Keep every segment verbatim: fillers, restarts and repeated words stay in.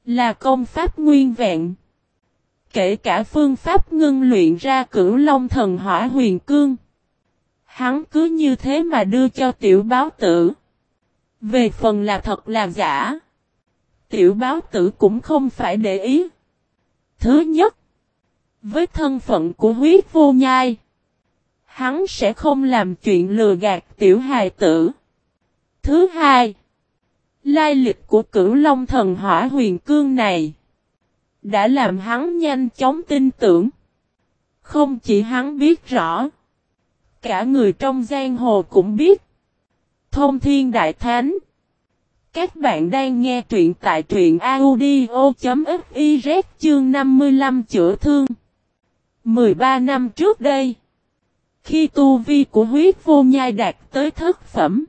Là công pháp nguyên vẹn. Kể cả phương pháp ngưng luyện ra Cửu Long Thần Hỏa Huyền Cương. Hắn cứ như thế mà đưa cho tiểu báo tử. Về phần là thật là giả. Tiểu báo tử cũng không phải để ý. Thứ nhất. Với thân phận của Huyết Vô Nhai. Hắn sẽ không làm chuyện lừa gạt tiểu hài tử. Thứ hai. Lai lịch của Cửu Long Thần Hỏa Huyền Cương này. Đã làm hắn nhanh chóng tin tưởng. Không chỉ hắn biết rõ. Cả người trong giang hồ cũng biết. Thông Thiên Đại Thánh. Các bạn đang nghe truyện tại truyện audio.fiz chương năm mươi lăm chữa thương. mười ba năm trước đây. Khi tu vi của Huyết Vô Nhai đạt tới thất phẩm.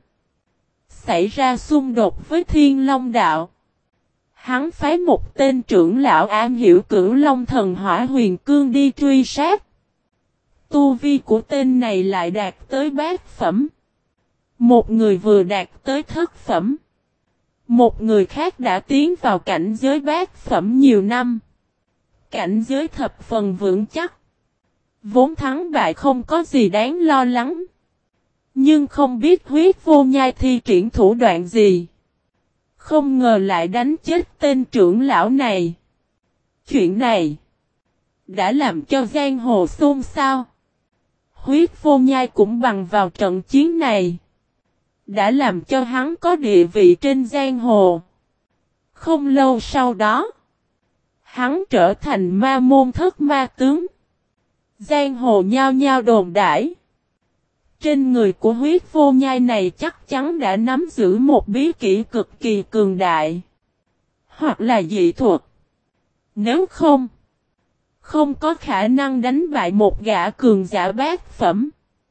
Xảy ra xung đột với Thiên Long Đạo. Hắn phái một tên trưởng lão am hiểu Cửu Long Thần Hỏa Huyền Cương đi truy sát. Tu vi của tên này lại đạt tới bát phẩm. Một người vừa đạt tới thất phẩm. Một người khác đã tiến vào cảnh giới bát phẩm nhiều năm. Cảnh giới thập phần vững chắc. Vốn thắng bại không có gì đáng lo lắng. Nhưng không biết Huyết Vô Nhai thi triển thủ đoạn gì. Không ngờ lại đánh chết tên trưởng lão này. Chuyện này đã làm cho giang hồ xôn xao. Huyết Vô Nhai cũng bằng vào trận chiến này. Đã làm cho hắn có địa vị trên giang hồ. Không lâu sau đó. Hắn trở thành ma môn thất ma tướng. Giang hồ nhao nhao đồn đãi. Trên người của Huyết Vô Nhai này chắc chắn đã nắm giữ một bí kỹ cực kỳ cường đại. Hoặc là dị thuật. Nếu không. Không có khả năng đánh bại một gã cường giả bát phẩm.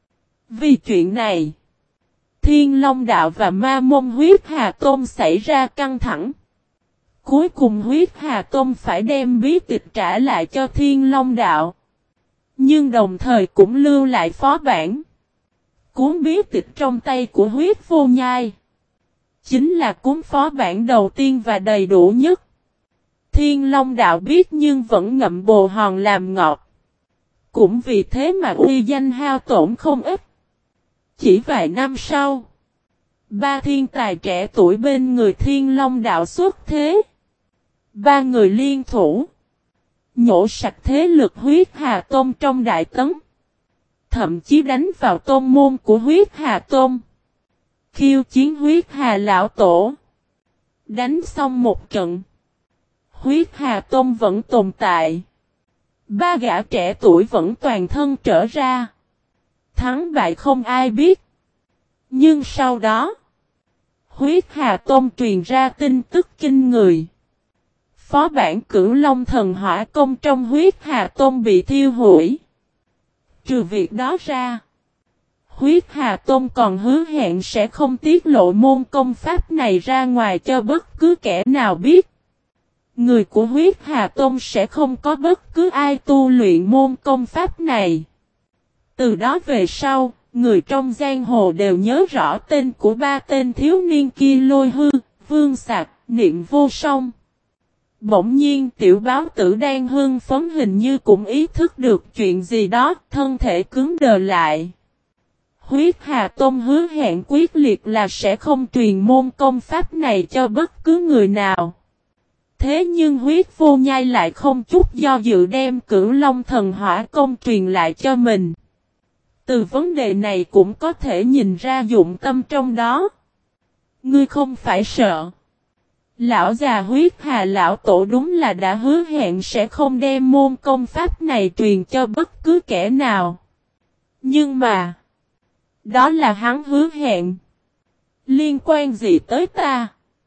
Vì chuyện này. Thiên Long Đạo và Ma Môn Huyết Hà Tôn xảy ra căng thẳng. Cuối cùng Huyết Hà Tôn phải đem bí tịch trả lại cho Thiên Long Đạo. Nhưng đồng thời cũng lưu lại phó bản. Cuốn bí tịch trong tay của Huyết Vô Nhai. Chính là cuốn phó bản đầu tiên và đầy đủ nhất. Thiên Long Đạo biết nhưng vẫn ngậm bồ hòn làm ngọt. Cũng vì thế mà uy danh hao tổn không ít. Chỉ vài năm sau. Ba thiên tài trẻ tuổi bên người Thiên Long Đạo xuất thế. Ba người liên thủ. Nhổ sạch thế lực Huyết Hà Tôn trong Đại Tấn. Thậm chí đánh vào tôn môn của Huyết Hà Tôn. Khiêu chiến Huyết Hà Lão Tổ. Đánh xong một trận. Huyết Hà Tôn vẫn tồn tại. Ba gã trẻ tuổi vẫn toàn thân trở ra. Thắng bại không ai biết. Nhưng sau đó. Huyết Hà Tôn truyền ra tin tức kinh người. Phó bản Cửu Long Thần Hỏa Công trong Huyết Hà Tôn bị thiêu hủy. Trừ việc đó ra. Huyết Hà Tôn còn hứa hẹn sẽ không tiết lộ môn công pháp này ra ngoài cho bất cứ kẻ nào biết. Người của Huyết Hà Tôn sẽ không có bất cứ ai tu luyện môn công pháp này. Từ đó về sau, người trong giang hồ đều nhớ rõ tên của ba tên thiếu niên kia Lôi Hư, Vương Sạc, Niệm Vô Song. Bỗng nhiên tiểu báo tử đang hưng phấn hình như cũng ý thức được chuyện gì đó, thân thể cứng đờ lại. Huyết Hà Tôn hứa hẹn quyết liệt là sẽ không truyền môn công pháp này cho bất cứ người nào. Thế nhưng Huyết Vô Nhai lại không chút do dự đem Cửu Long Thần Hỏa Công truyền lại cho mình. Từ vấn đề này cũng có thể nhìn ra dụng tâm trong đó. Ngươi không phải sợ. Lão già Huyết Hà Lão Tổ đúng là đã hứa hẹn sẽ không đem môn công pháp này truyền cho bất cứ kẻ nào. Nhưng mà. Đó là hắn hứa hẹn. Liên quan gì tới ta?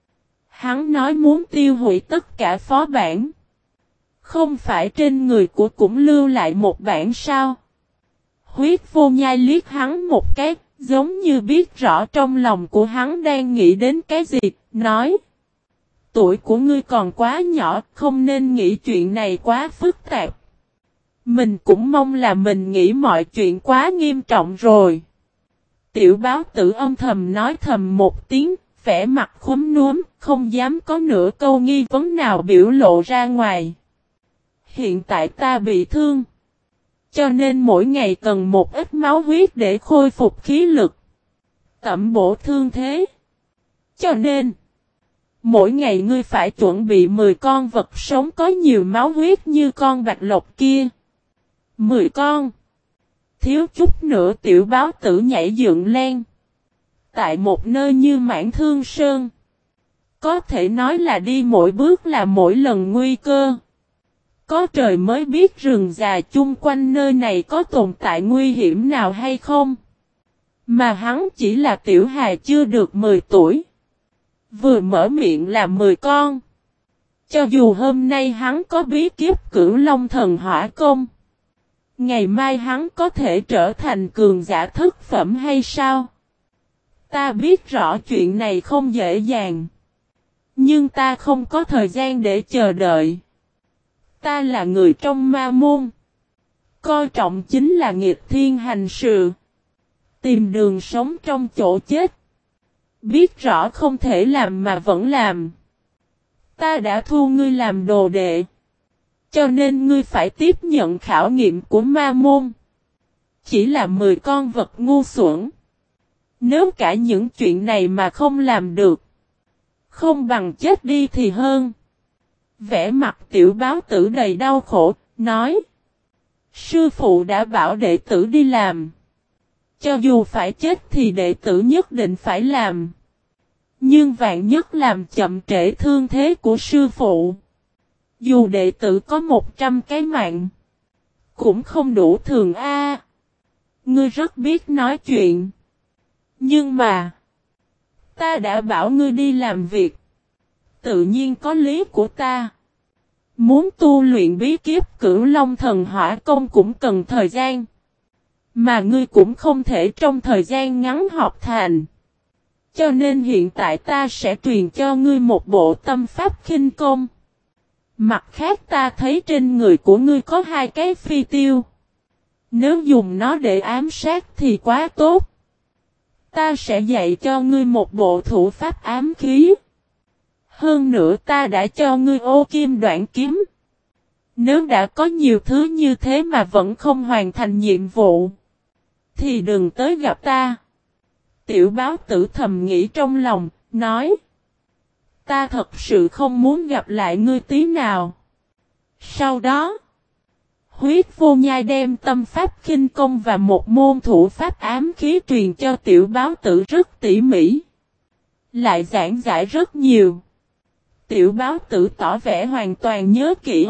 Hắn nói muốn tiêu hủy tất cả phó bản. Không phải trên người của cũng lưu lại một bản sao? Huyết Vô Nhai liếc hắn một cái, giống như biết rõ trong lòng của hắn đang nghĩ đến cái gì, nói. Tuổi của ngươi còn quá nhỏ, không nên nghĩ chuyện này quá phức tạp. Mình cũng mong là mình nghĩ mọi chuyện quá nghiêm trọng rồi. Tiểu báo tử âm thầm nói thầm một tiếng, vẻ mặt khúm núm, không dám có nửa câu nghi vấn nào biểu lộ ra ngoài. Hiện tại ta bị thương, cho nên mỗi ngày cần một ít máu huyết để khôi phục khí lực, tẩm bổ thương thế. Cho nên, mỗi ngày ngươi phải chuẩn bị mười con vật sống có nhiều máu huyết như con bạch lộc kia. mười con. Thiếu chút nữa tiểu báo tử nhảy dựng lên. Tại một nơi như Mãn Thương Sơn, có thể nói là đi mỗi bước là mỗi lần nguy cơ. Có trời mới biết rừng già chung quanh nơi này có tồn tại nguy hiểm nào hay không. Mà hắn chỉ là tiểu hài chưa được mười tuổi. Vừa mở miệng là mười con. Cho dù hôm nay hắn có bí kiếp Cửu Long Thần Hỏa Công, ngày mai hắn có thể trở thành cường giả thất phẩm hay sao? Ta biết rõ chuyện này không dễ dàng. Nhưng ta không có thời gian để chờ đợi. Ta là người trong ma môn. Coi trọng chính là nghịch thiên hành sự. Tìm đường sống trong chỗ chết. Biết rõ không thể làm mà vẫn làm. Ta đã thu ngươi làm đồ đệ. Cho nên ngươi phải tiếp nhận khảo nghiệm của ma môn. Chỉ là mười con vật ngu xuẩn. Nếu cả những chuyện này mà không làm được, không bằng chết đi thì hơn. Vẻ mặt tiểu báo tử đầy đau khổ, nói. Sư phụ đã bảo đệ tử đi làm. Cho dù phải chết thì đệ tử nhất định phải làm. Nhưng vạn nhất làm chậm trễ thương thế của sư phụ. Dù đệ tử có một trăm cái mạng, cũng không đủ thường a. Ngươi rất biết nói chuyện. Nhưng mà, ta đã bảo ngươi đi làm việc. Tự nhiên có lý của ta. Muốn tu luyện bí kiếp Cửu Long Thần Hỏa Công cũng cần thời gian. Mà ngươi cũng không thể trong thời gian ngắn học thành. Cho nên hiện tại ta sẽ truyền cho ngươi một bộ tâm pháp khinh công. Mặt khác ta thấy trên người của ngươi có hai cái phi tiêu. Nếu dùng nó để ám sát thì quá tốt. Ta sẽ dạy cho ngươi một bộ thủ pháp ám khí. Hơn nữa ta đã cho ngươi ô kim đoạn kiếm. Nếu đã có nhiều thứ như thế mà vẫn không hoàn thành nhiệm vụ, thì đừng tới gặp ta. Tiểu báo tử thầm nghĩ trong lòng, nói. Ta thật sự không muốn gặp lại ngươi tí nào. Sau đó, Huyết Vô Nhai đem tâm pháp khinh công và một môn thủ pháp ám khí truyền cho tiểu báo tử rất tỉ mỉ. Lại giảng giải rất nhiều. Tiểu báo tử tỏ vẻ hoàn toàn nhớ kỹ.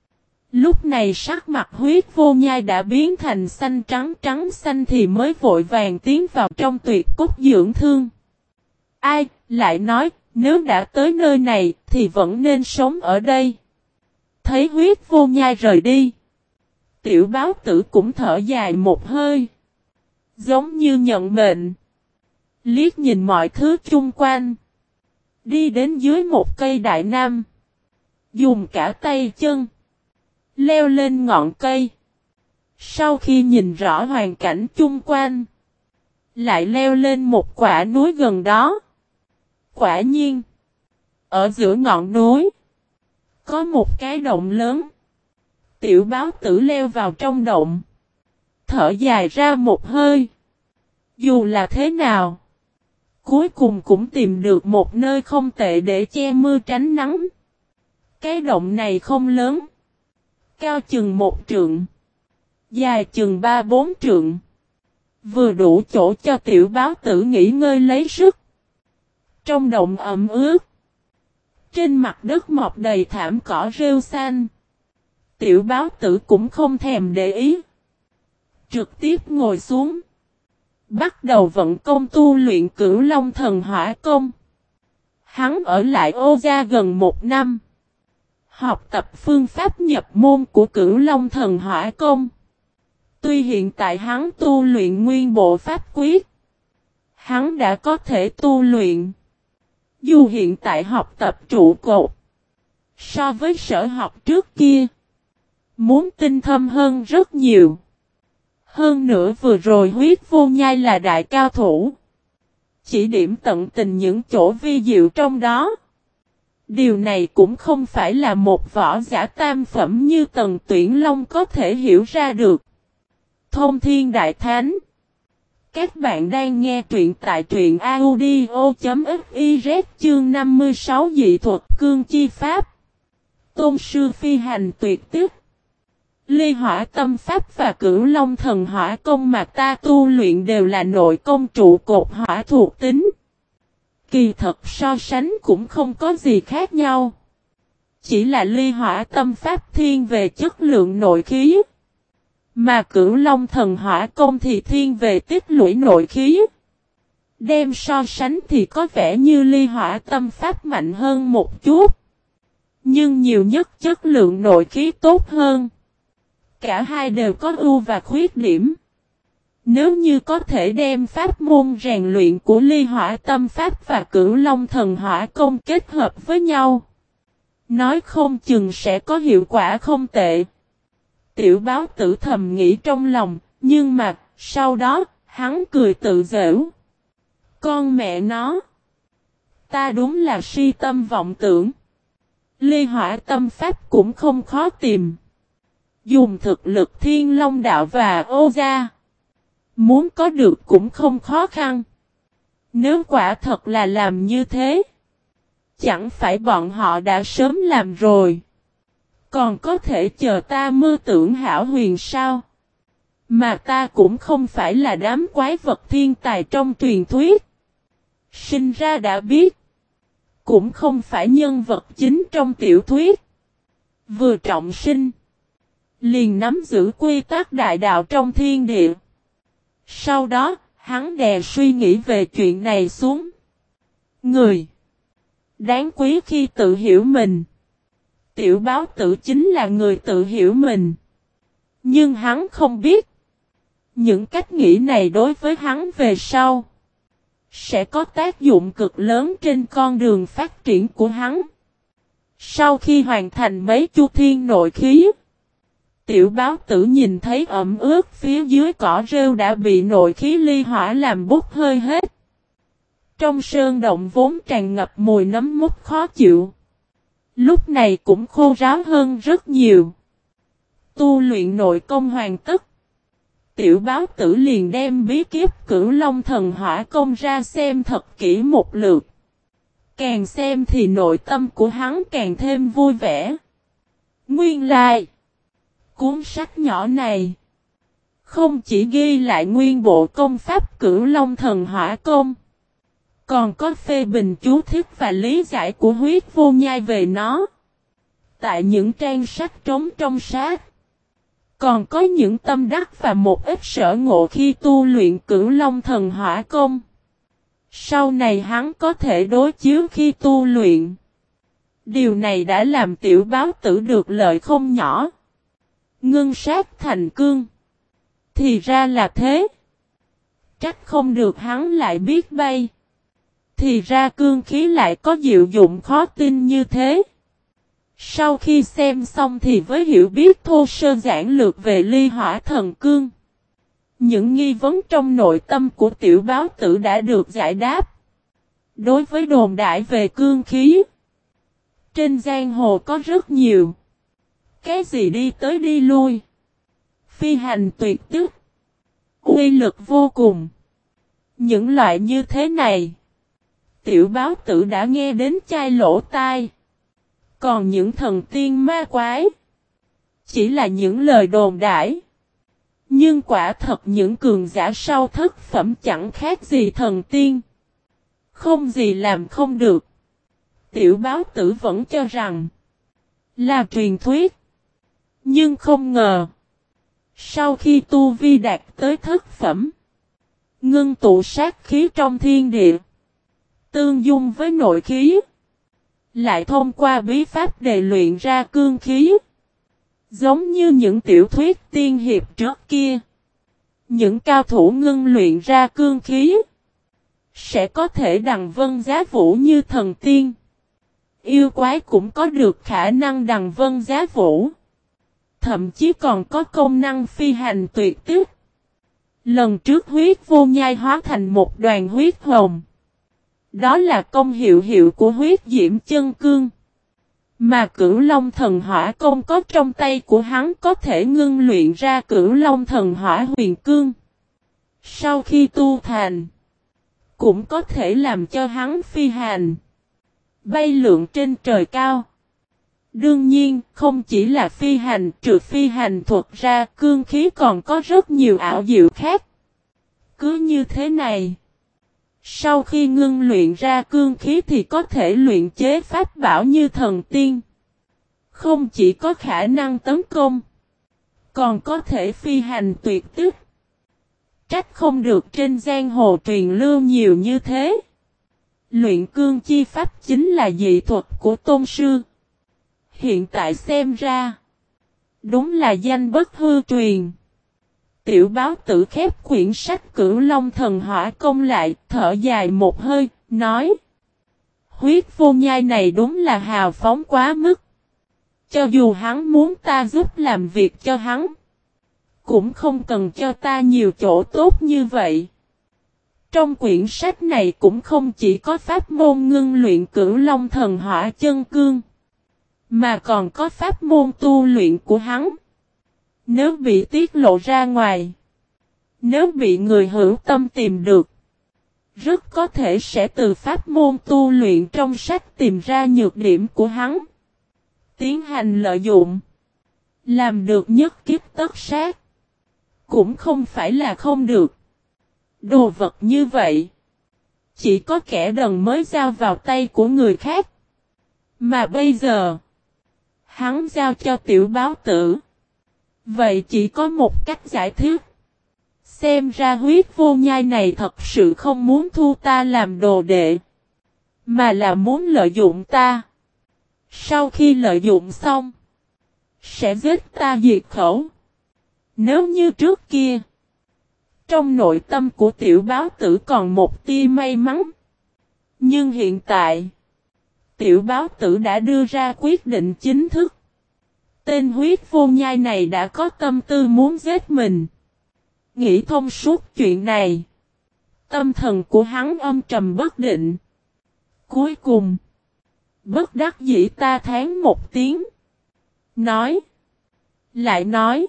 Lúc này sắc mặt Huyết Vô Nhai đã biến thành xanh trắng trắng xanh thì mới vội vàng tiến vào trong tuyệt cốt dưỡng thương. Ai, lại nói, nếu đã tới nơi này thì vẫn nên sống ở đây. Thấy Huyết Vô Nhai rời đi, tiểu báo tử cũng thở dài một hơi. Giống như nhận mệnh. Liếc nhìn mọi thứ chung quanh. Đi đến dưới một cây đại nam. Dùng cả tay chân. Leo lên ngọn cây. Sau khi nhìn rõ hoàn cảnh chung quanh, lại leo lên một quả núi gần đó. Quả nhiên, ở giữa ngọn núi, có một cái động lớn. Tiểu báo tử leo vào trong động. Thở dài ra một hơi. Dù là thế nào, cuối cùng cũng tìm được một nơi không tệ để che mưa tránh nắng. Cái động này không lớn. Cao chừng một trượng. Dài chừng ba bốn trượng. Vừa đủ chỗ cho tiểu báo tử nghỉ ngơi lấy sức. Trong động ẩm ướt. Trên mặt đất mọc đầy thảm cỏ rêu xanh. Tiểu báo tử cũng không thèm để ý. Trực tiếp ngồi xuống. Bắt đầu vận công tu luyện Cửu Long Thần Hỏa Công. Hắn ở lại Ô Gia gần một năm. Học tập phương pháp nhập môn của Cửu Long Thần Hỏa Công. Tuy hiện tại hắn tu luyện nguyên bộ pháp quyết, hắn đã có thể tu luyện. Dù hiện tại học tập trụ cột, so với sở học trước kia, muốn tinh thâm hơn rất nhiều. Hơn nữa vừa rồi Huyết Vô Nhai là đại cao thủ. chỉ điểm tận tình những chỗ vi diệu trong đó. Điều này cũng không phải là một võ giả tam phẩm như Tần Tuyển Long có thể hiểu ra được. Thông Thiên Đại Thánh. Các bạn đang nghe truyện tại truyện audio.fiz chương năm mươi sáu dị thuật cương chi pháp. Tôn sư phi hành tuyệt tích. Ly hỏa tâm pháp và cửu long thần hỏa công mà ta tu luyện đều là nội công trụ cột hỏa thuộc tính. Kỳ thật so sánh cũng không có gì khác nhau. Chỉ là ly hỏa tâm pháp thiên về chất lượng nội khí. Mà cửu long thần hỏa công thì thiên về tích lũy nội khí. Đem so sánh thì có vẻ như ly hỏa tâm pháp mạnh hơn một chút. Nhưng nhiều nhất chất lượng nội khí tốt hơn. Cả hai đều có ưu và khuyết điểm. Nếu như có thể đem pháp môn rèn luyện của ly hỏa tâm pháp và cửu long thần hỏa công kết hợp với nhau, nói không chừng sẽ có hiệu quả không tệ. Tiểu báo tử thầm nghĩ trong lòng, nhưng mà, sau đó, hắn cười tự giễu. Con mẹ nó! Ta đúng là si tâm vọng tưởng. Ly hỏa tâm pháp cũng không khó tìm. Dùng thực lực thiên long đạo và ô gia. Muốn có được cũng không khó khăn. Nếu quả thật là làm như thế, chẳng phải bọn họ đã sớm làm rồi. Còn có thể chờ ta mơ tưởng hảo huyền sao? Mà ta cũng không phải là đám quái vật thiên tài trong truyền thuyết. Sinh ra đã biết. Cũng không phải nhân vật chính trong tiểu thuyết. Vừa trọng sinh, liền nắm giữ quy tắc đại đạo trong thiên địa. Sau đó, hắn đè suy nghĩ về chuyện này xuống. Người đáng quý khi tự hiểu mình. Tiểu báo tử chính là người tự hiểu mình. Nhưng hắn không biết. Những cách nghĩ này đối với hắn về sau sẽ có tác dụng cực lớn trên con đường phát triển của hắn. Sau khi hoàn thành mấy chu thiên nội khí, tiểu báo tử nhìn thấy ẩm ướt phía dưới cỏ rêu đã bị nội khí ly hỏa làm bốc hơi hết. Trong sơn động vốn tràn ngập mùi nấm mốc khó chịu, lúc này cũng khô ráo hơn rất nhiều. Tu luyện nội công hoàn tất, tiểu báo tử liền đem bí kíp cửu long thần hỏa công ra xem thật kỹ một lượt. Càng xem thì nội tâm của hắn càng thêm vui vẻ. Nguyên lai, cuốn sách nhỏ này không chỉ ghi lại nguyên bộ công pháp cửu long thần hỏa công, còn có phê bình chú thích và lý giải của Huyết Vô Nhai về nó. Tại những trang sách trống trong sách, còn có những tâm đắc và một ít sở ngộ khi tu luyện cửu long thần hỏa công. Sau này hắn có thể đối chiếu khi tu luyện. Điều này đã làm tiểu báo tử được lợi không nhỏ. Ngưng sát thành cương. Thì ra là thế. Trách không được hắn lại biết bay. Thì ra cương khí lại có diệu dụng khó tin như thế. Sau khi xem xong thì với hiểu biết thô sơ giản lược về ly hỏa thần cương, những nghi vấn trong nội tâm của tiểu báo tử đã được giải đáp. Đối với đồn đại về cương khí, trên giang hồ có rất nhiều. Cái gì đi tới đi lui, phi hành tuyệt tức, uy lực vô cùng. Những loại như thế này, tiểu báo tử đã nghe đến chai lỗ tai. Còn những thần tiên ma quái, chỉ là những lời đồn đại. Nhưng quả thật những cường giả sau thất phẩm chẳng khác gì thần tiên. Không gì làm không được. Tiểu báo tử vẫn cho rằng là truyền thuyết. Nhưng không ngờ, sau khi tu vi đạt tới thất phẩm, ngưng tụ sát khí trong thiên địa, tương dung với nội khí, lại thông qua bí pháp đề luyện ra cương khí. Giống như những tiểu thuyết tiên hiệp trước kia, những cao thủ ngưng luyện ra cương khí sẽ có thể đằng vân giá vũ như thần tiên. Yêu quái cũng có được khả năng đằng vân giá vũ. Thậm chí còn có công năng phi hành tuyệt tích. Lần trước Huyết Vô Nhai hóa thành một đoàn huyết hồng, Đó là công hiệu hiệu của huyết diễm chân cương. Mà Cửu Long thần hỏa công có trong tay của hắn có thể ngưng luyện ra Cửu Long thần hỏa huyền cương. Sau khi tu thành, cũng có thể làm cho hắn phi hành, bay lượn trên trời cao. Đương nhiên, không chỉ là phi hành, trừ phi hành thuật ra, cương khí còn có rất nhiều ảo diệu khác. Cứ như thế này, sau khi ngưng luyện ra cương khí thì có thể luyện chế pháp bảo như thần tiên. Không chỉ có khả năng tấn công, còn có thể phi hành tuyệt tức. Trách không được trên giang hồ truyền lưu nhiều như thế. Luyện cương chi pháp chính là dị thuật của tôn sư. Hiện tại xem ra, đúng là danh bất hư truyền. Tiểu báo tử khép quyển sách Cửu Long thần hỏa công lại, thở dài một hơi, nói: huyết vô nhai này đúng là hào phóng quá mức. Cho dù hắn muốn ta giúp làm việc cho hắn, cũng không cần cho ta nhiều chỗ tốt như vậy. Trong quyển sách này cũng không chỉ có pháp môn ngưng luyện Cửu Long thần hỏa chân cương, mà còn có pháp môn tu luyện của hắn. Nếu bị tiết lộ ra ngoài, nếu bị người hữu tâm tìm được, rất có thể sẽ từ pháp môn tu luyện trong sách tìm ra nhược điểm của hắn, tiến hành lợi dụng, làm được nhất kiếp tất sát. Cũng không phải là không được. Đồ vật như vậy, chỉ có kẻ đần mới giao vào tay của người khác. Mà bây giờ, hắn giao cho tiểu báo tử. Vậy chỉ có một cách giải thích. Xem ra huyết vô nhai này thật sự không muốn thu ta làm đồ đệ, mà là muốn lợi dụng ta. Sau khi lợi dụng xong, sẽ giết ta diệt khẩu. Nếu như trước kia, trong nội tâm của tiểu báo tử còn một tia may mắn. Nhưng hiện tại, tiểu báo tử đã đưa ra quyết định chính thức. Tên huyết vô nhai này đã có tâm tư muốn giết mình. Nghĩ thông suốt chuyện này, tâm thần của hắn âm trầm bất định. Cuối cùng, bất đắc dĩ ta thán một tiếng. Nói, lại nói,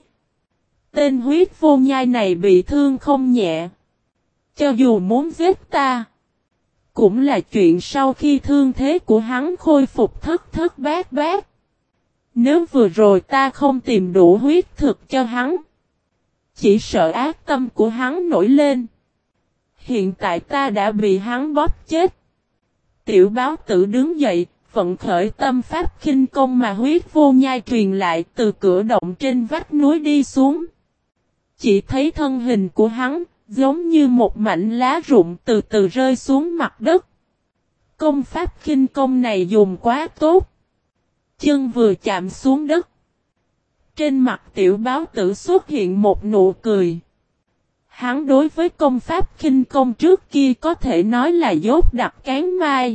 tên huyết vô nhai này bị thương không nhẹ. Cho dù muốn giết ta, cũng là chuyện sau khi thương thế của hắn khôi phục thất thất bát bát. Nếu vừa rồi ta không tìm đủ huyết thực cho hắn, chỉ sợ ác tâm của hắn nổi lên. Hiện tại ta đã bị hắn bóp chết. Tiểu báo tử đứng dậy, vận khởi tâm pháp khinh công mà huyết vô nhai truyền lại từ cửa động trên vách núi đi xuống. Chỉ thấy thân hình của hắn, giống như một mảnh lá rụng từ từ rơi xuống mặt đất. Công pháp khinh công này dùng quá tốt. Chân vừa chạm xuống đất, trên mặt tiểu báo tử xuất hiện một nụ cười. Hắn đối với công pháp khinh công trước kia có thể nói là dốt đặc cán mai.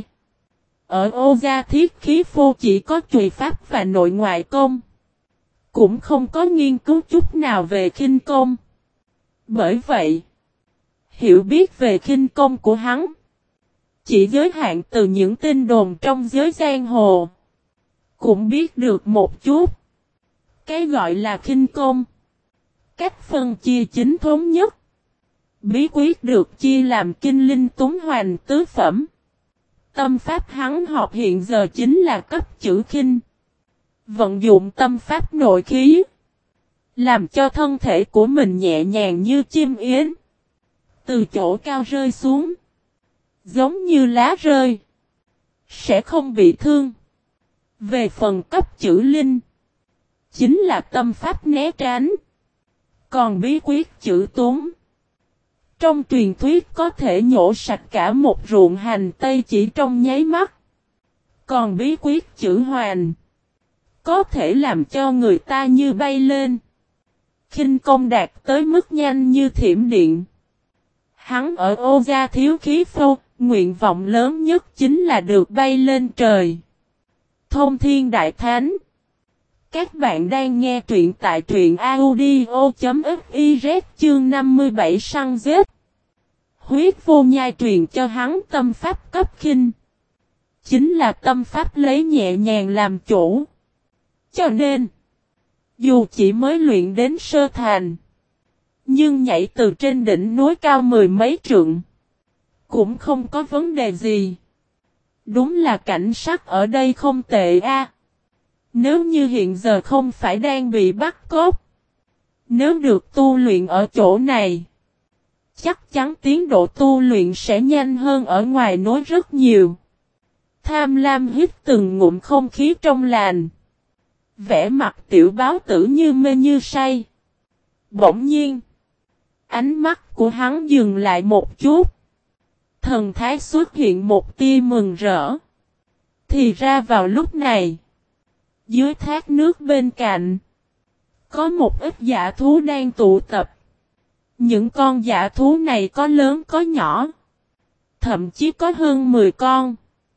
Ở Ô Gia Thiết Khí Phô chỉ có chùy pháp và nội ngoại công, cũng không có nghiên cứu chút nào về khinh công. Bởi vậy, hiểu biết về khinh công của hắn chỉ giới hạn từ những tin đồn trong giới giang hồ. Cũng biết được một chút. Cái gọi là khinh công, cách phân chia chính thống nhất. Bí quyết được chia làm kinh linh túng hoành tứ phẩm. Tâm pháp hắn học hiện giờ chính là cấp chữ khinh. Vận dụng tâm pháp nội khí, làm cho thân thể của mình nhẹ nhàng như chim yến, từ chỗ cao rơi xuống, giống như lá rơi, sẽ không bị thương. Về phần cấp chữ linh, chính là tâm pháp né tránh. Còn bí quyết chữ túng, trong truyền thuyết có thể nhổ sạch cả một ruộng hành tây chỉ trong nháy mắt. Còn bí quyết chữ hoàn, có thể làm cho người ta như bay lên. Khinh công đạt tới mức nhanh như thiểm điện. Hắn ở Ô Gia Thiếu Khí Phô, nguyện vọng lớn nhất chính là được bay lên trời. Thông Thiên Đại Thánh. Các bạn đang nghe truyện tại truyện audio.fiz chương năm mươi bảy săn giết. Huyết vô nhai truyền cho hắn tâm pháp cấp khinh. Chính là tâm pháp lấy nhẹ nhàng làm chủ. Cho nên, dù chỉ mới luyện đến sơ thành, nhưng nhảy từ trên đỉnh núi cao mười mấy trượng, cũng không có vấn đề gì. Đúng là cảnh sắc ở đây không tệ a. Nếu như hiện giờ không phải đang bị bắt cóc, nếu được tu luyện ở chỗ này, chắc chắn tiến độ tu luyện sẽ nhanh hơn ở ngoài núi rất nhiều. Tham lam hít từng ngụm không khí trong lành. Vẻ mặt tiểu báo tử như mê như say. Bỗng nhiên, ánh mắt của hắn dừng lại một chút. Thần thái xuất hiện một tia mừng rỡ. Thì ra vào lúc này, dưới thác nước bên cạnh, có một ít dã thú đang tụ tập. Những con dã thú này có lớn có nhỏ, thậm chí có hơn mười con.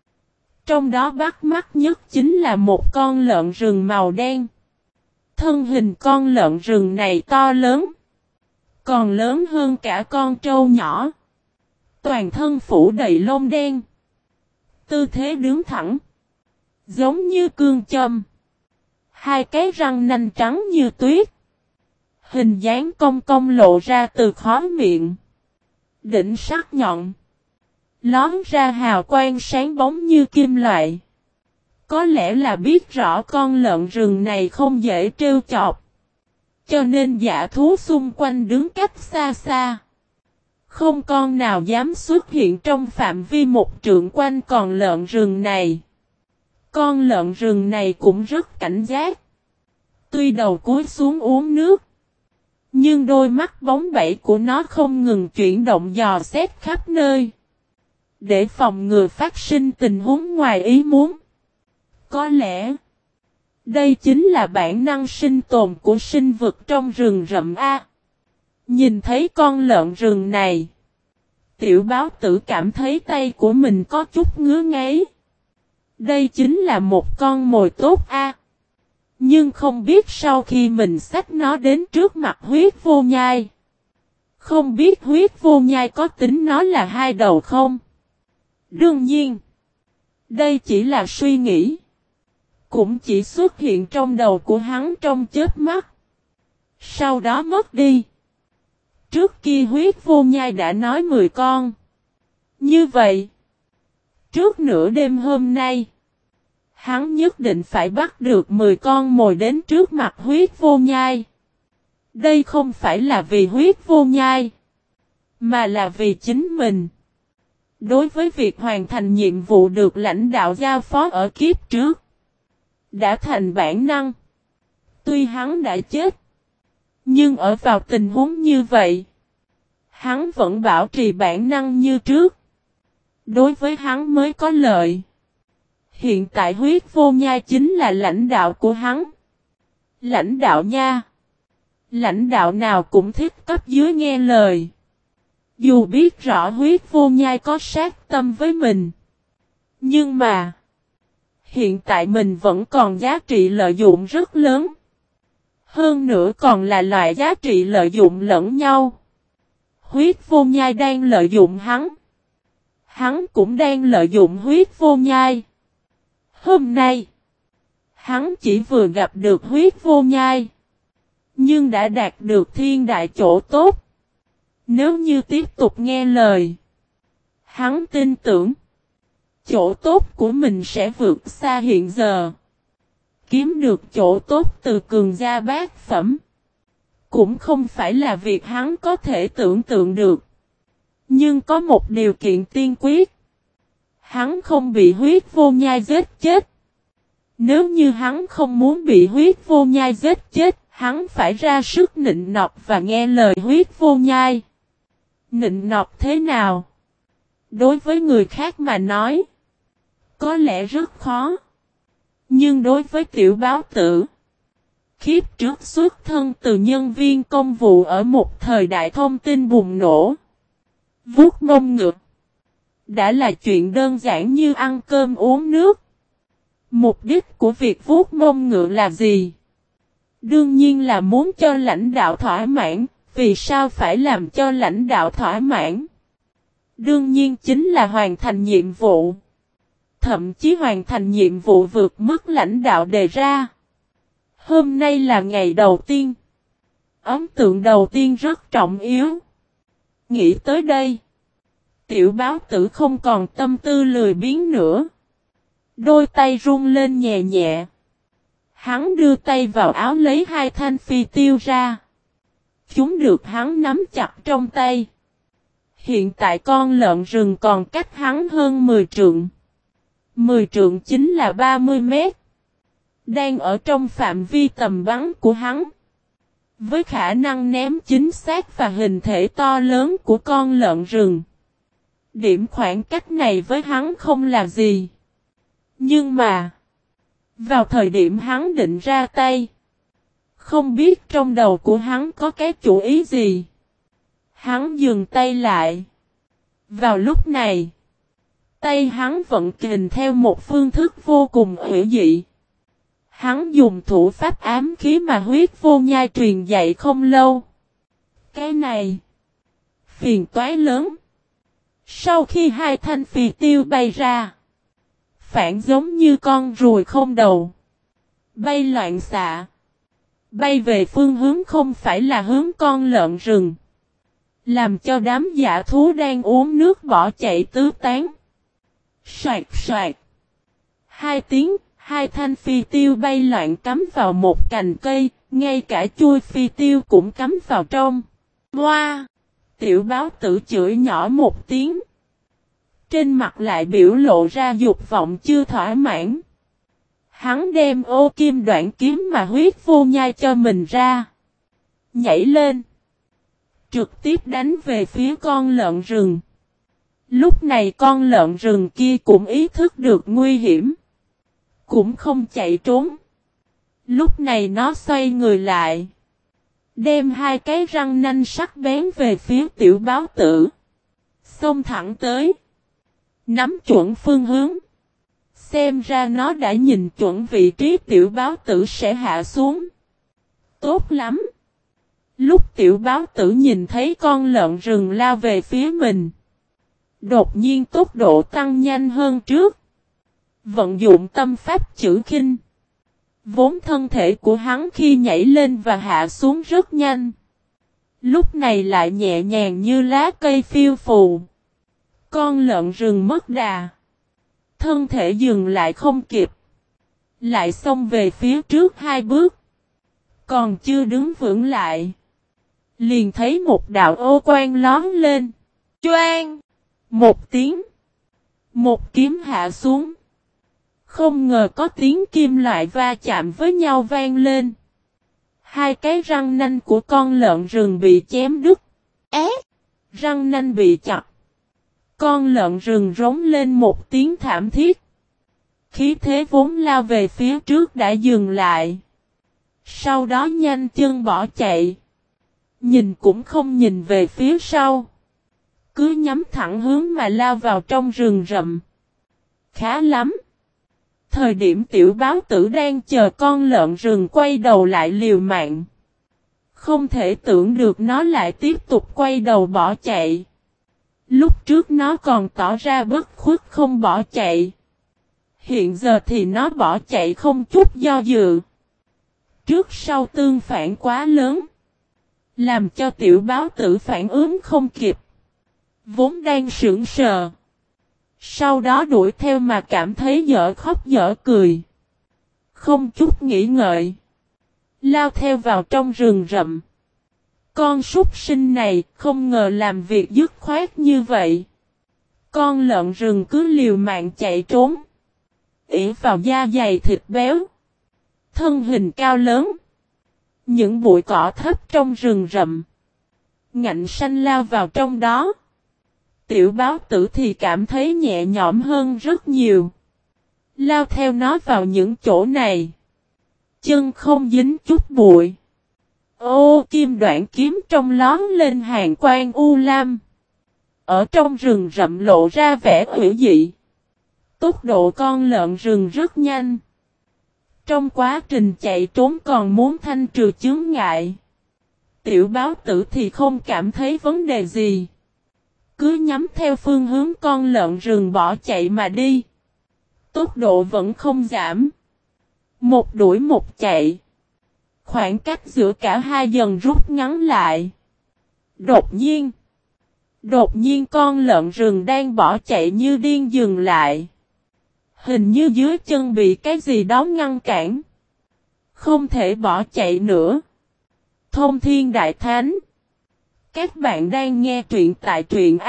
Trong đó bắt mắt nhất chính là một con lợn rừng màu đen. Thân hình con lợn rừng này to lớn, còn lớn hơn cả con trâu nhỏ. Toàn thân phủ đầy lông đen. Tư thế đứng thẳng, giống như cương châm. Hai cái răng nanh trắng như tuyết. Hình dáng cong cong lộ ra từ khóe miệng. Đỉnh sắc nhọn, lóm ra hào quang sáng bóng như kim loại. Có lẽ là biết rõ con lợn rừng này không dễ trêu chọc, cho nên dã thú xung quanh đứng cách xa xa. Không con nào dám xuất hiện trong phạm vi một trượng quanh con lợn rừng này. Con lợn rừng này cũng rất cảnh giác. Tuy đầu cúi xuống uống nước, nhưng đôi mắt bóng bẩy của nó không ngừng chuyển động dò xét khắp nơi, để phòng ngừa phát sinh tình huống ngoài ý muốn. Có lẽ, đây chính là bản năng sinh tồn của sinh vật trong rừng rậm A. Nhìn thấy con lợn rừng này, tiểu báo tử cảm thấy tay của mình có chút ngứa ngáy. Đây chính là một con mồi tốt A. Nhưng không biết sau khi mình xách nó đến trước mặt huyết vô nhai, không biết huyết vô nhai có tính nó là hai đầu không? Đương nhiên, đây chỉ là suy nghĩ, cũng chỉ xuất hiện trong đầu của hắn trong chớp mắt, sau đó mất đi. Trước kia huyết vô nhai đã nói mười con. Như vậy, trước nửa đêm hôm nay, hắn nhất định phải bắt được mười con mồi đến trước mặt huyết vô nhai. Đây không phải là vì huyết vô nhai, mà là vì chính mình. Đối với việc hoàn thành nhiệm vụ được lãnh đạo giao phó ở kiếp trước, đã thành bản năng. Tuy hắn đã chết, nhưng ở vào tình huống như vậy, hắn vẫn bảo trì bản năng như trước. Đối với hắn mới có lợi. Hiện tại huyết vô nhai chính là lãnh đạo của hắn. Lãnh đạo nha. Lãnh đạo nào cũng thích cấp dưới nghe lời. Dù biết rõ huyết vô nhai có sát tâm với mình, nhưng mà hiện tại mình vẫn còn giá trị lợi dụng rất lớn. Hơn nữa còn là loại giá trị lợi dụng lẫn nhau. Huyết vô nhai đang lợi dụng hắn, hắn cũng đang lợi dụng huyết vô nhai. Hôm nay, hắn chỉ vừa gặp được huyết vô nhai, nhưng đã đạt được thiên đại chỗ tốt. Nếu như tiếp tục nghe lời, hắn tin tưởng, chỗ tốt của mình sẽ vượt xa hiện giờ. Kiếm được chỗ tốt từ cường gia bát phẩm, cũng không phải là việc hắn có thể tưởng tượng được. Nhưng có một điều kiện tiên quyết. Hắn không bị huyết vô nhai giết chết. Nếu như hắn không muốn bị huyết vô nhai giết chết, hắn phải ra sức nịnh nọt và nghe lời huyết vô nhai. Nịnh nọt thế nào? Đối với người khác mà nói, có lẽ rất khó. Nhưng đối với tiểu báo tử, khiếp trước xuất thân từ nhân viên công vụ ở một thời đại thông tin bùng nổ, vuốt mông ngựa đã là chuyện đơn giản như ăn cơm uống nước. Mục đích của việc vuốt mông ngựa là gì? Đương nhiên là muốn cho lãnh đạo thỏa mãn. Vì sao phải làm cho lãnh đạo thỏa mãn? Đương nhiên chính là hoàn thành nhiệm vụ. Thậm chí hoàn thành nhiệm vụ vượt mức lãnh đạo đề ra. Hôm nay là ngày đầu tiên. Ấn tượng đầu tiên rất trọng yếu. Nghĩ tới đây. Tiểu báo tử không còn tâm tư lười biếng nữa. Đôi tay run lên nhẹ nhẹ. Hắn đưa tay vào áo lấy hai thanh phi tiêu ra. Chúng được hắn nắm chặt trong tay. Hiện tại con lợn rừng còn cách hắn hơn mười trượng. mười trượng chính là ba mươi mét. Đang ở trong phạm vi tầm bắn của hắn. Với khả năng ném chính xác và hình thể to lớn của con lợn rừng. Điểm khoảng cách này với hắn không là gì. Nhưng mà, vào thời điểm hắn định ra tay, không biết trong đầu của hắn có cái chủ ý gì. Hắn dừng tay lại. Vào lúc này, tay hắn vận kình theo một phương thức vô cùng hữu dị. Hắn dùng thủ pháp ám khí mà huyết vô nhai truyền dạy không lâu. Cái này, phiền toái lớn. Sau khi hai thanh phi tiêu bay ra, phản giống như con ruồi không đầu. Bay loạn xạ. Bay về phương hướng không phải là hướng con lợn rừng. Làm cho đám dã thú đang uống nước bỏ chạy tứ tán. Soạt soạt. Hai tiếng, hai thanh phi tiêu bay loạn cắm vào một cành cây, ngay cả chui phi tiêu cũng cắm vào trong. Moa! Tiểu báo tử chửi nhỏ một tiếng. Trên mặt lại biểu lộ ra dục vọng chưa thỏa mãn. Hắn đem ô kim đoạn kiếm mà huyết vô nhai cho mình ra. Nhảy lên. Trực tiếp đánh về phía con lợn rừng. Lúc này con lợn rừng kia cũng ý thức được nguy hiểm. Cũng không chạy trốn. Lúc này nó xoay người lại. Đem hai cái răng nanh sắc bén về phía tiểu báo tử. Xông thẳng tới. Nắm chuẩn phương hướng. Xem ra nó đã nhìn chuẩn vị trí tiểu báo tử sẽ hạ xuống. Tốt lắm. Lúc tiểu báo tử nhìn thấy con lợn rừng lao về phía mình. Đột nhiên tốc độ tăng nhanh hơn trước. Vận dụng tâm pháp chữ khinh. Vốn thân thể của hắn khi nhảy lên và hạ xuống rất nhanh. Lúc này lại nhẹ nhàng như lá cây phiêu phù. Con lợn rừng mất đà. Thân thể dừng lại không kịp. Lại xông về phía trước hai bước. Còn chưa đứng vững lại. Liền thấy một đạo ô quang lón lên. Choang! Một tiếng. Một kiếm hạ xuống. Không ngờ có tiếng kim loại va chạm với nhau vang lên. Hai cái răng nanh của con lợn rừng bị chém đứt. Ế! Răng nanh bị chặt. Con lợn rừng rống lên một tiếng thảm thiết. Khí thế vốn lao về phía trước đã dừng lại. Sau đó nhanh chân bỏ chạy. Nhìn cũng không nhìn về phía sau. Cứ nhắm thẳng hướng mà lao vào trong rừng rậm. Khá lắm. Thời điểm tiểu báo tử đang chờ con lợn rừng quay đầu lại liều mạng. Không thể tưởng được nó lại tiếp tục quay đầu bỏ chạy. Lúc trước nó còn tỏ ra bất khuất không bỏ chạy. Hiện giờ thì nó bỏ chạy không chút do dự. Trước sau tương phản quá lớn. Làm cho tiểu báo tử phản ứng không kịp. Vốn đang sững sờ. Sau đó đuổi theo mà cảm thấy dở khóc dở cười. Không chút nghĩ ngợi. Lao theo vào trong rừng rậm. Con súc sinh này không ngờ làm việc dứt khoát như vậy. Con lợn rừng cứ liều mạng chạy trốn. ỷ vào da dày thịt béo. Thân hình cao lớn. Những bụi cỏ thấp trong rừng rậm. Ngạnh xanh lao vào trong đó. Tiểu báo tử thì cảm thấy nhẹ nhõm hơn rất nhiều. Lao theo nó vào những chỗ này. Chân không dính chút bụi. Ô kim đoạn kiếm trong lón lên hàng quang u lam. Ở trong rừng rậm lộ ra vẻ hữu dị. Tốc độ con lợn rừng rất nhanh. Trong quá trình chạy trốn còn muốn thanh trừ chướng ngại. Tiểu báo tử thì không cảm thấy vấn đề gì. cứ nhắm theo phương hướng con lợn rừng bỏ chạy mà đi. Tốc độ vẫn không giảm. Một đuổi một chạy. Khoảng cách giữa cả hai dần rút ngắn lại. Đột nhiên. Đột nhiên con lợn rừng đang bỏ chạy như điên dừng lại. Hình như dưới chân bị cái gì đó ngăn cản. Không thể bỏ chạy nữa. Thông Thiên Đại Thánh. Các bạn đang nghe truyện tại truyện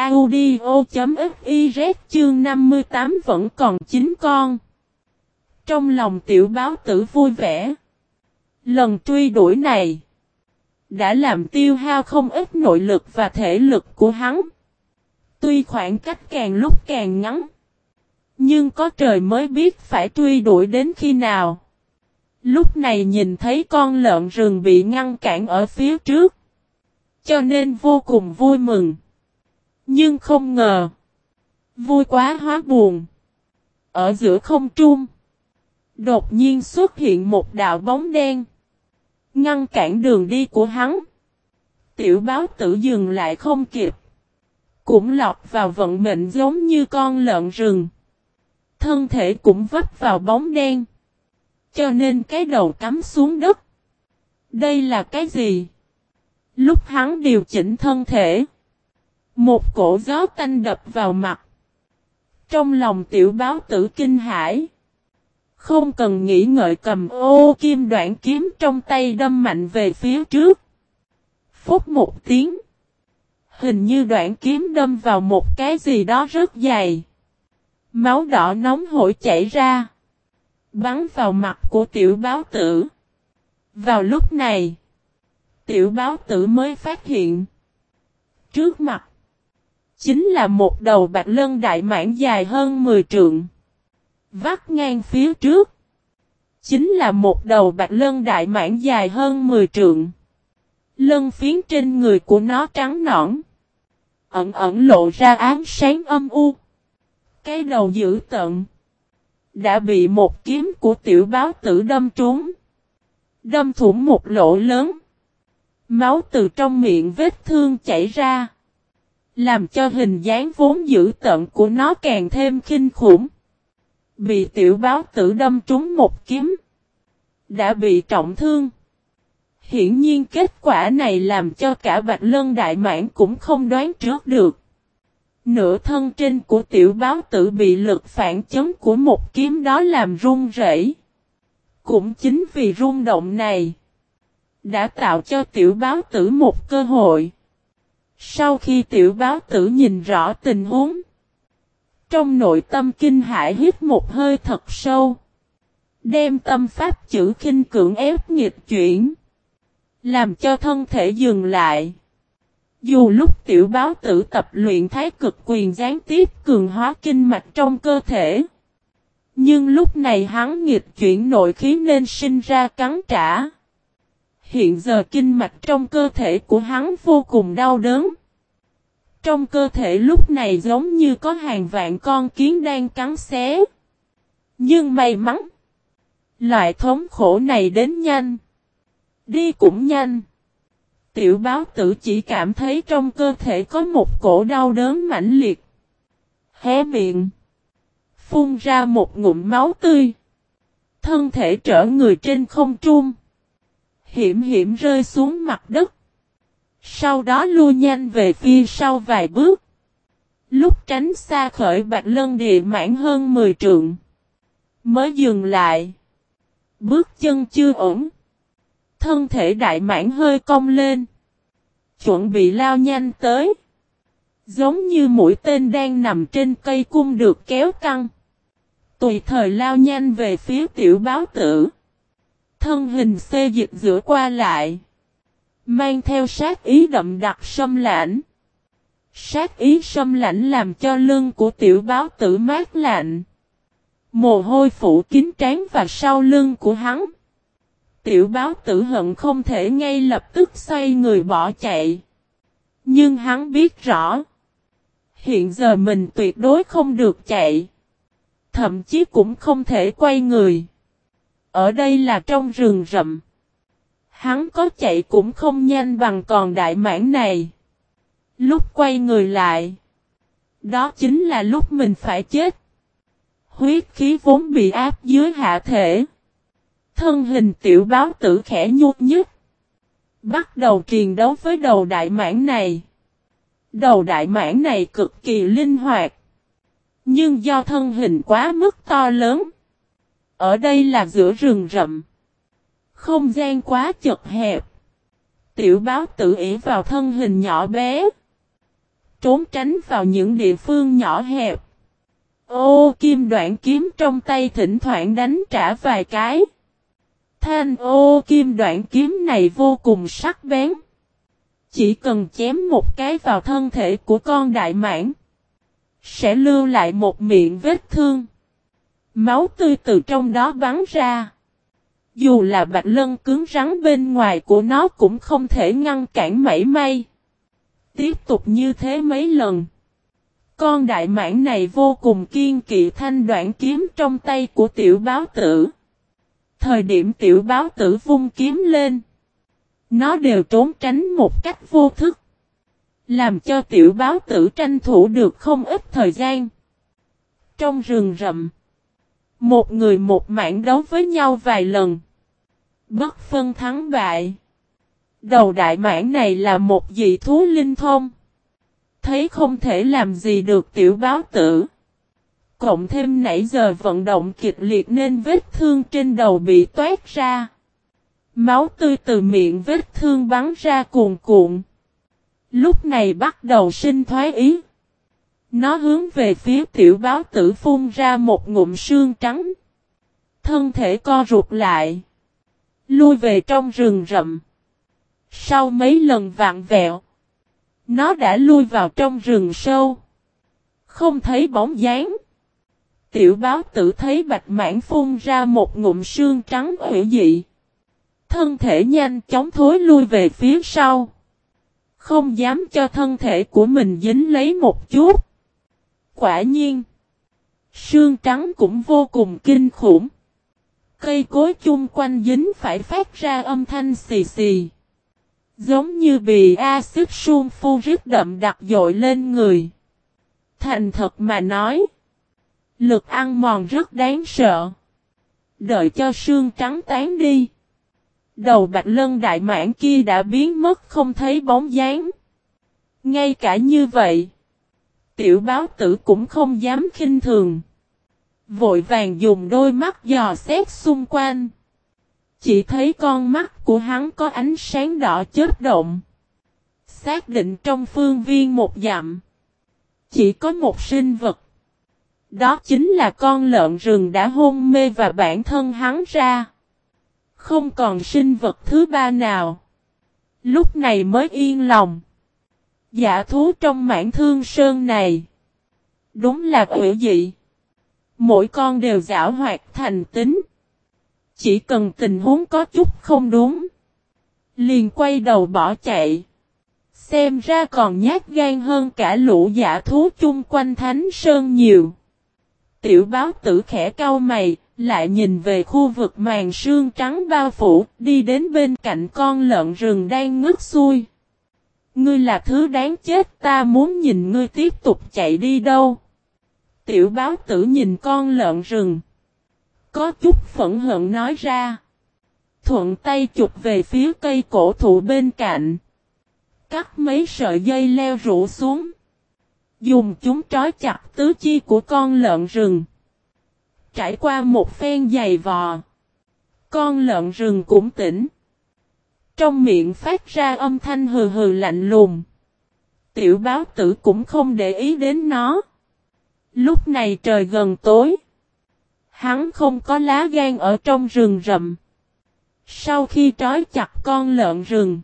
audio.fiz chương năm mươi tám vẫn còn chín con. Trong lòng tiểu báo tử vui vẻ. Lần truy đuổi này đã làm tiêu hao không ít nội lực và thể lực của hắn. Tuy khoảng cách càng lúc càng ngắn, nhưng có trời mới biết phải truy đuổi đến khi nào. Lúc này nhìn thấy con lợn rừng bị ngăn cản ở phía trước, cho nên vô cùng vui mừng. Nhưng không ngờ, vui quá hóa buồn. Ở giữa không trung, đột nhiên xuất hiện một đạo bóng đen, ngăn cản đường đi của hắn. Tiểu báo tử dừng lại không kịp, cũng lọt vào vận mệnh giống như con lợn rừng. Thân thể cũng vấp vào bóng đen, cho nên cái đầu cắm xuống đất. Đây là cái gì? Lúc hắn điều chỉnh thân thể, một cổ gió tanh đập vào mặt. Trong lòng tiểu báo tử kinh hãi, không cần nghĩ ngợi cầm ô kim đoạn kiếm trong tay đâm mạnh về phía trước. Phút một tiếng, hình như đoạn kiếm đâm vào một cái gì đó rất dày. Máu đỏ nóng hổi chảy ra, bắn vào mặt của tiểu báo tử. Vào lúc này, tiểu báo tử mới phát hiện, trước mặt chính là một đầu bạch lân đại mãng dài hơn mười trượng. Vắt ngang phía trước chính là một đầu bạch lân đại mãng dài hơn mười trượng. Lân phiến trên người của nó trắng nõn, ẩn ẩn lộ ra ánh sáng âm u. Cái đầu dữ tợn đã bị một kiếm của tiểu báo tử đâm trúng, đâm thủng một lỗ lớn. Máu từ trong miệng vết thương chảy ra, làm cho hình dáng vốn dữ tợn của nó càng thêm kinh khủng. Bị tiểu báo tử đâm trúng một kiếm, đã bị trọng thương. Hiển nhiên kết quả này làm cho cả bạch lân đại mãng cũng không đoán trước được. Nửa thân trên của tiểu báo tử bị lực phản chấn của một kiếm đó làm rung rẩy. Cũng chính vì rung động này, đã tạo cho tiểu báo tử một cơ hội. Sau khi tiểu báo tử nhìn rõ tình huống, trong nội tâm kinh hãi hít một hơi thật sâu, đem tâm pháp chữ khinh cưỡng ép nghịch chuyển, làm cho thân thể dừng lại. Dù lúc tiểu báo tử tập luyện thái cực quyền gián tiếp cường hóa kinh mạch trong cơ thể, nhưng lúc này hắn nghịch chuyển nội khí nên sinh ra cắn trả. Hiện giờ kinh mạch trong cơ thể của hắn vô cùng đau đớn. Trong cơ thể lúc này giống như có hàng vạn con kiến đang cắn xé. Nhưng may mắn, loại thống khổ này đến nhanh, đi cũng nhanh. Tiểu báo tử chỉ cảm thấy trong cơ thể có một cổ đau đớn mãnh liệt. Hé miệng, phun ra một ngụm máu tươi. Thân thể trở người trên không trung, hiểm hiểm rơi xuống mặt đất. Sau đó lui nhanh về phía sau vài bước. Lúc tránh xa khởi bạch lân địa mãn hơn mười trượng, mới dừng lại. Bước chân chưa ổn, thân thể đại mãn hơi cong lên, chuẩn bị lao nhanh tới. Giống như mũi tên đang nằm trên cây cung được kéo căng, tùy thời lao nhanh về phía tiểu báo tử. Thân hình xê dịch giữa qua lại, mang theo sát ý đậm đặc xâm lãnh. Sát ý xâm lãnh làm cho lưng của tiểu báo tử mát lạnh. Mồ hôi phủ kín trán và sau lưng của hắn. Tiểu báo tử hận không thể ngay lập tức xoay người bỏ chạy. Nhưng hắn biết rõ, hiện giờ mình tuyệt đối không được chạy. Thậm chí cũng không thể quay người. Ở đây là trong rừng rậm. Hắn có chạy cũng không nhanh bằng còn đại mãng này. Lúc quay người lại, Đó chính là lúc mình phải chết. Huyết khí vốn bị áp dưới hạ thể. Thân hình tiểu báo tử khẽ nhúc nhích. Bắt đầu triền đấu với đầu đại mãng này. Đầu đại mãng này cực kỳ linh hoạt. Nhưng do thân hình quá mức to lớn. Ở đây là giữa rừng rậm. Không gian quá chật hẹp. Tiểu báo tử ỷ vào thân hình nhỏ bé. Trốn tránh vào những địa phương nhỏ hẹp. Ô kim đoạn kiếm trong tay thỉnh thoảng đánh trả vài cái. Thanh ô kim đoạn kiếm này vô cùng sắc bén. Chỉ cần chém một cái vào thân thể của con đại mãng. Sẽ lưu lại một miệng vết thương. Máu tươi từ trong đó bắn ra. Dù là bạch lân cứng rắn bên ngoài của nó cũng không thể ngăn cản mảy may. Tiếp tục như thế mấy lần. Con đại mãng này vô cùng kiên kỵ thanh đoạn kiếm trong tay của tiểu báo tử. Thời điểm tiểu báo tử vung kiếm lên. Nó đều trốn tránh một cách vô thức. Làm cho tiểu báo tử tranh thủ được không ít thời gian. Trong rừng rậm. Một người một mảng đấu với nhau vài lần. Bất phân thắng bại. Đầu đại mãng này là một dị thú linh thông. Thấy không thể làm gì được tiểu báo tử. Cộng thêm nãy giờ vận động kịch liệt nên vết thương trên đầu bị toát ra. Máu tươi từ miệng vết thương bắn ra cuồn cuộn. Lúc này bắt đầu sinh thoái ý. Nó hướng về phía tiểu báo tử phun ra một ngụm sương trắng. Thân thể co rụt lại. Lui về trong rừng rậm. Sau mấy lần vặn vẹo. Nó đã lui vào trong rừng sâu. Không thấy bóng dáng. Tiểu báo tử thấy bạch mãng phun ra một ngụm sương trắng hủy dị. Thân thể nhanh chóng thối lui về phía sau. Không dám cho thân thể của mình dính lấy một chút. Quả nhiên. Sương trắng cũng vô cùng kinh khủng. Cây cối chung quanh dính phải phát ra âm thanh xì xì. Giống như bị axit sulfuric đậm đặc dội lên người. Thành thật mà nói. Lực ăn mòn rất đáng sợ. Đợi cho sương trắng tán đi. Đầu bạch lân đại mãng kia đã biến mất không thấy bóng dáng. Ngay cả như vậy. Tiểu báo tử cũng không dám khinh thường. Vội vàng dùng đôi mắt dò xét xung quanh. Chỉ thấy con mắt của hắn có ánh sáng đỏ chớp động. Xác định trong phương viên một dặm. Chỉ có một sinh vật. Đó chính là con lợn rừng đã hôn mê và bản thân hắn ra. Không còn sinh vật thứ ba nào. Lúc này mới yên lòng. Dạ thú trong mảng thương sơn này. Đúng là quỷ dị. Mỗi con đều giảo hoạt thành tính. Chỉ cần tình huống có chút không đúng. Liền quay đầu bỏ chạy. Xem ra còn nhát gan hơn cả lũ dạ thú chung quanh Thánh Sơn nhiều. Tiểu báo tử khẽ cau mày, lại nhìn về khu vực màn sương trắng bao phủ, đi đến bên cạnh con lợn rừng đang ngất xuôi. Ngươi là thứ đáng chết, ta muốn nhìn ngươi tiếp tục chạy đi đâu. Tiểu báo tử nhìn con lợn rừng. Có chút phẫn hận nói ra. Thuận tay chụp về phía cây cổ thụ bên cạnh. Cắt mấy sợi dây leo rủ xuống. Dùng chúng trói chặt tứ chi của con lợn rừng. Trải qua một phen giày vò. Con lợn rừng cũng tỉnh. Trong miệng phát ra âm thanh hừ hừ lạnh lùng. Tiểu báo tử cũng không để ý đến nó. Lúc này trời gần tối. Hắn không có lá gan ở trong rừng rậm. Sau khi trói chặt con lợn rừng.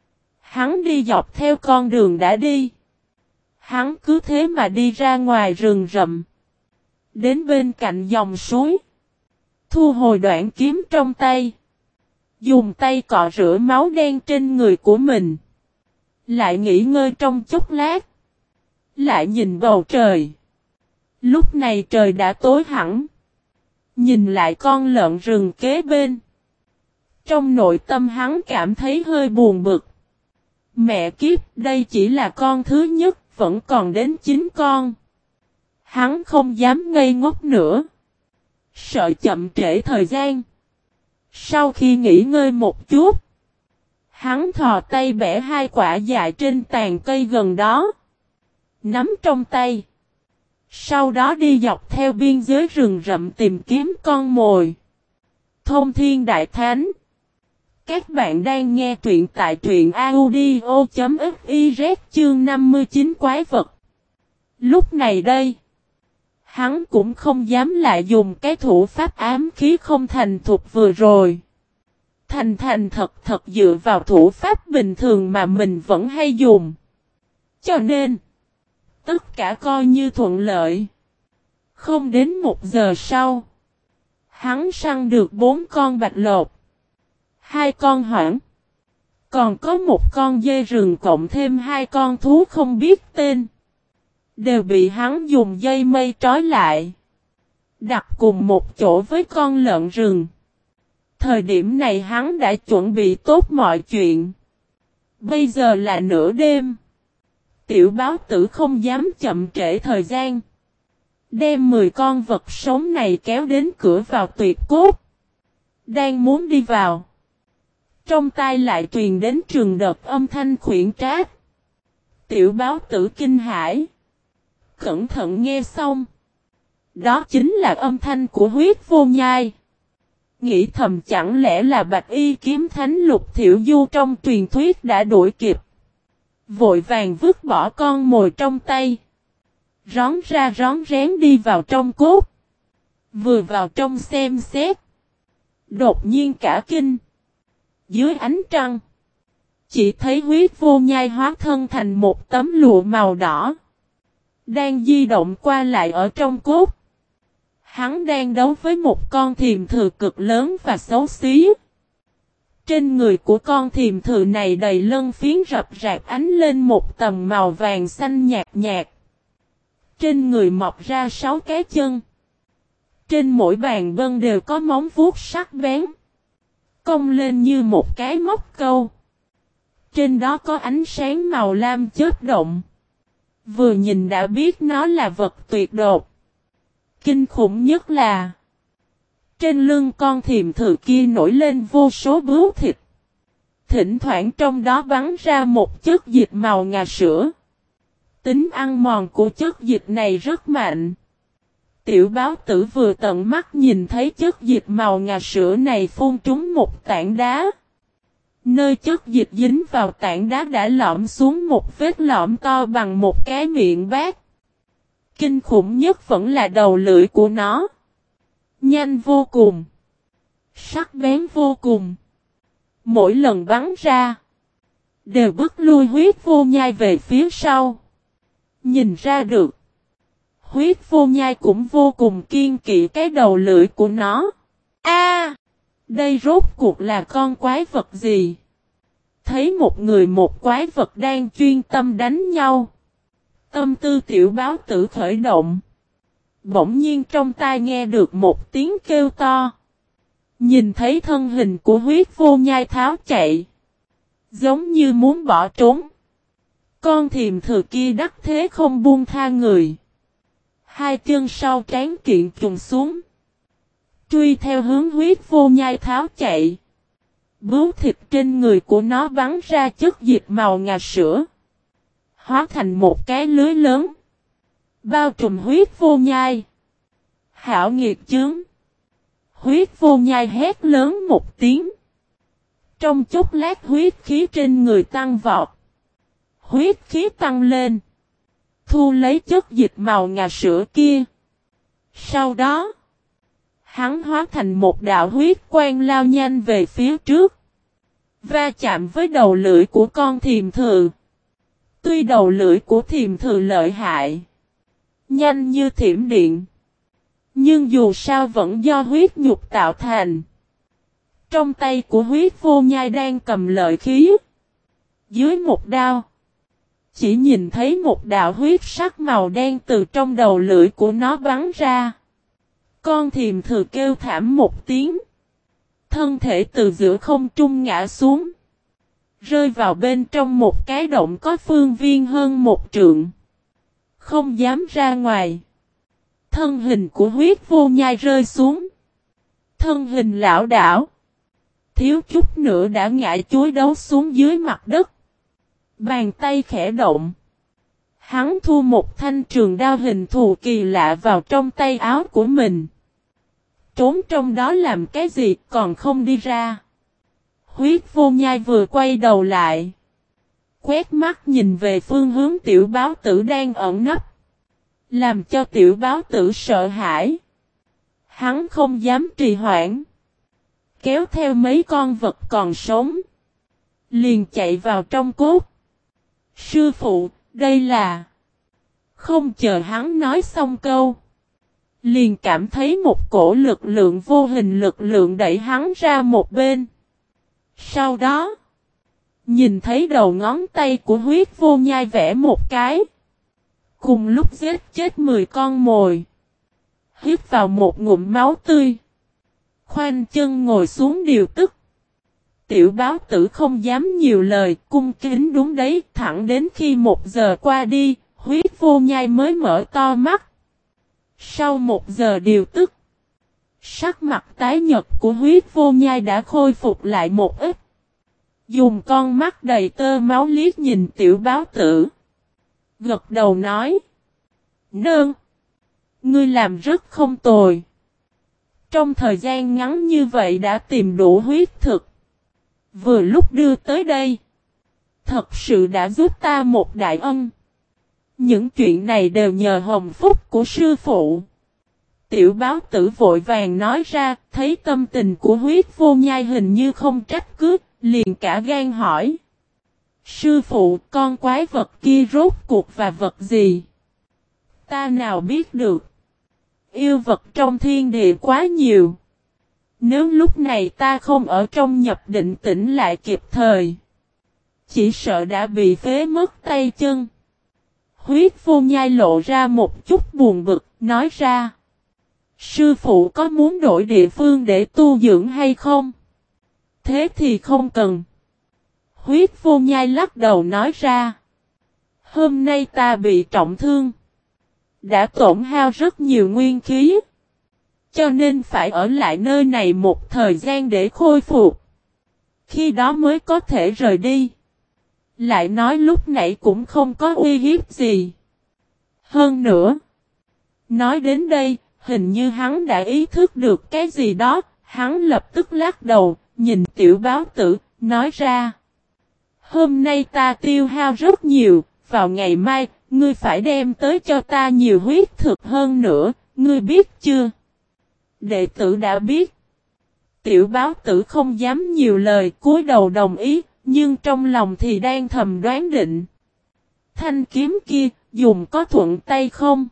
Hắn đi dọc theo con đường đã đi. Hắn cứ thế mà đi ra ngoài rừng rậm. Đến bên cạnh dòng suối. Thu hồi đoạn kiếm trong tay. Dùng tay cọ rửa máu đen trên người của mình. Lại nghỉ ngơi trong chốc lát. Lại nhìn bầu trời. Lúc này trời đã tối hẳn. Nhìn lại con lợn rừng kế bên. Trong nội tâm hắn cảm thấy hơi buồn bực. Mẹ kiếp, đây chỉ là con thứ nhất, vẫn còn đến chín con. Hắn không dám ngây ngốc nữa. Sợ chậm trễ thời gian. Sau khi nghỉ ngơi một chút, hắn thò tay bẻ hai quả dại trên tàn cây gần đó, nắm trong tay. Sau đó đi dọc theo biên giới rừng rậm tìm kiếm con mồi. Thông Thiên Đại Thánh. Các bạn đang nghe truyện tại truyện audio chấm fiz chương năm mươi chín quái vật. Lúc này đây, hắn cũng không dám lại dùng cái thủ pháp ám khí không thành thục vừa rồi. Thành thành thật thật dựa vào thủ pháp bình thường mà mình vẫn hay dùng. Cho nên, tất cả coi như thuận lợi. Không đến một giờ sau, hắn săn được bốn con bạch lột, hai con hoảng, còn có một con dê rừng cộng thêm hai con thú không biết tên. Đều bị hắn dùng dây mây trói lại, đặt cùng một chỗ với con lợn rừng. Thời điểm này hắn đã chuẩn bị tốt mọi chuyện. Bây giờ là nửa đêm. Tiểu báo tử không dám chậm trễ thời gian. Đem mười con vật sống này kéo đến cửa vào tuyệt cốt. Đang muốn đi vào, trong tai lại truyền đến trường đợt âm thanh khuyển trát. Tiểu báo tử kinh hãi, cẩn thận nghe xong. Đó chính là âm thanh của Huyết Vô Nhai. Nghĩ thầm chẳng lẽ là Bạch Y Kiếm Thánh Lục Thiểu Du trong truyền thuyết đã đuổi kịp. Vội vàng vứt bỏ con mồi trong tay, rón ra rón rén đi vào trong cốt. Vừa vào trong xem xét, đột nhiên cả kinh. Dưới ánh trăng, chỉ thấy Huyết Vô Nhai hóa thân thành một tấm lụa màu đỏ, đang di động qua lại ở trong cốt. Hắn đang đấu với một con thiềm thử cực lớn và xấu xí. Trên người của con thiềm thử này đầy lân phiến rập rạc ánh lên một tầng màu vàng xanh nhạt nhạt. Trên người mọc ra sáu cái chân. Trên mỗi bàn vân đều có móng vuốt sắc bén, cong lên như một cái móc câu. Trên đó có ánh sáng màu lam chớp động. Vừa nhìn đã biết nó là vật tuyệt đột. Kinh khủng nhất là, trên lưng con thiềm thử kia nổi lên vô số bướu thịt. Thỉnh thoảng trong đó bắn ra một chất dịch màu ngà sữa. Tính ăn mòn của chất dịch này rất mạnh. Tiểu báo tử vừa tận mắt nhìn thấy chất dịch màu ngà sữa này phun trúng một tảng đá. Nơi chất dịch dính vào tảng đá đã lõm xuống một vết lõm to bằng một cái miệng bát. Kinh khủng nhất vẫn là đầu lưỡi của nó. Nhanh vô cùng, sắc bén vô cùng. Mỗi lần bắn ra, đều bức lui Huyết Vô Nhai về phía sau. Nhìn ra được, Huyết Vô Nhai cũng vô cùng kiên kỵ cái đầu lưỡi của nó. A, đây rốt cuộc là con quái vật gì? Thấy một người một quái vật đang chuyên tâm đánh nhau. Tâm tư tiểu báo tử khởi động. Bỗng nhiên trong tai nghe được một tiếng kêu to. Nhìn thấy thân hình của Huyết Vô Nhai tháo chạy, giống như muốn bỏ trốn. Con thiềm thử kia đắc thế không buông tha người. Hai chân sau trán kiện trùng xuống, truy theo hướng Huyết Vô Nhai tháo chạy. Bướu thịt trên người của nó bắn ra chất dịch màu ngà sữa, hóa thành một cái lưới lớn, bao trùm Huyết Vô Nhai. Hảo nghiệt chướng! Huyết Vô Nhai hét lớn một tiếng. Trong chốc lát huyết khí trên người tăng vọt. Huyết khí tăng lên, thu lấy chất dịch màu ngà sữa kia. Sau đó, hắn hóa thành một đạo huyết quang lao nhanh về phía trước, va chạm với đầu lưỡi của con thiềm thử. Tuy đầu lưỡi của thiềm thử lợi hại, nhanh như thiểm điện, nhưng dù sao vẫn do huyết nhục tạo thành. Trong tay của Huyết Vô Nhai đang cầm lợi khí. Dưới một đao, chỉ nhìn thấy một đạo huyết sắc màu đen từ trong đầu lưỡi của nó bắn ra. Con thiềm thử kêu thảm một tiếng, thân thể từ giữa không trung ngã xuống, rơi vào bên trong một cái động có phương viên hơn một trượng. không dám ra ngoài. Thân hình của huyết vô nhai rơi xuống. Thân hình lão đảo. Thiếu chút nữa đã ngã chuối đấu xuống dưới mặt đất. Bàn tay khẽ động. Hắn thu một thanh trường đao hình thù kỳ lạ vào trong tay áo của mình. Trốn trong đó làm cái gì còn không đi ra. Huyết vô nhai vừa quay đầu lại. Quét mắt nhìn về phương hướng tiểu báo tử đang ẩn nấp. Làm cho tiểu báo tử sợ hãi. Hắn không dám trì hoãn. Kéo theo mấy con vật còn sống. Liền chạy vào trong cốt. Sư phụ, đây là... Không chờ hắn nói xong câu. Liền cảm thấy một cổ lực lượng vô hình lực lượng đẩy hắn ra một bên. Sau đó, nhìn thấy đầu ngón tay của huyết vô nhai vẽ một cái. Cùng lúc giết chết mười con mồi. Hít vào một ngụm máu tươi. Khoanh chân ngồi xuống điều tức. Tiểu báo tử không dám nhiều lời, cung kính đúng đấy, thẳng đến khi một giờ qua đi, huyết vô nhai mới mở to mắt. Sau một giờ điều tức, sắc mặt tái nhật của huyết vô nhai đã khôi phục lại một ít. Dùng con mắt đầy tơ máu liếc nhìn tiểu báo tử. Gật đầu nói. Nương, ngươi làm rất không tồi. Trong thời gian ngắn như vậy đã tìm đủ huyết thực. Vừa lúc đưa tới đây. Thật sự đã giúp ta một đại ân. Những chuyện này đều nhờ hồng phúc của sư phụ. Tiểu báo tử vội vàng nói ra, thấy tâm tình của huyết vô nhai hình như không trách cứ, liền cả gan hỏi. Sư phụ, con quái vật kia rốt cuộc và vật gì? Ta nào biết được. Yêu vật trong thiên địa quá nhiều. Nếu lúc này ta không ở trong nhập định tỉnh lại kịp thời. Chỉ sợ đã bị phế mất tay chân. Huyết vô nhai lộ ra một chút buồn bực, nói ra. Sư phụ có muốn đổi địa phương để tu dưỡng hay không? Thế thì không cần. Huyết vô nhai lắc đầu nói ra. Hôm nay ta bị trọng thương. Đã tổn hao rất nhiều nguyên khí. Cho nên phải ở lại nơi này một thời gian để khôi phục. Khi đó mới có thể rời đi. Lại nói lúc nãy cũng không có uy hiếp gì. Hơn nữa. Nói đến đây, hình như hắn đã ý thức được cái gì đó. Hắn lập tức lắc đầu, nhìn tiểu báo tử, nói ra. Hôm nay ta tiêu hao rất nhiều, vào ngày mai, ngươi phải đem tới cho ta nhiều huyết thực hơn nữa, ngươi biết chưa? Đệ tử đã biết. Tiểu báo tử không dám nhiều lời, cúi đầu đồng ý, nhưng trong lòng thì đang thầm đoán định. Thanh kiếm kia, dùng có thuận tay không?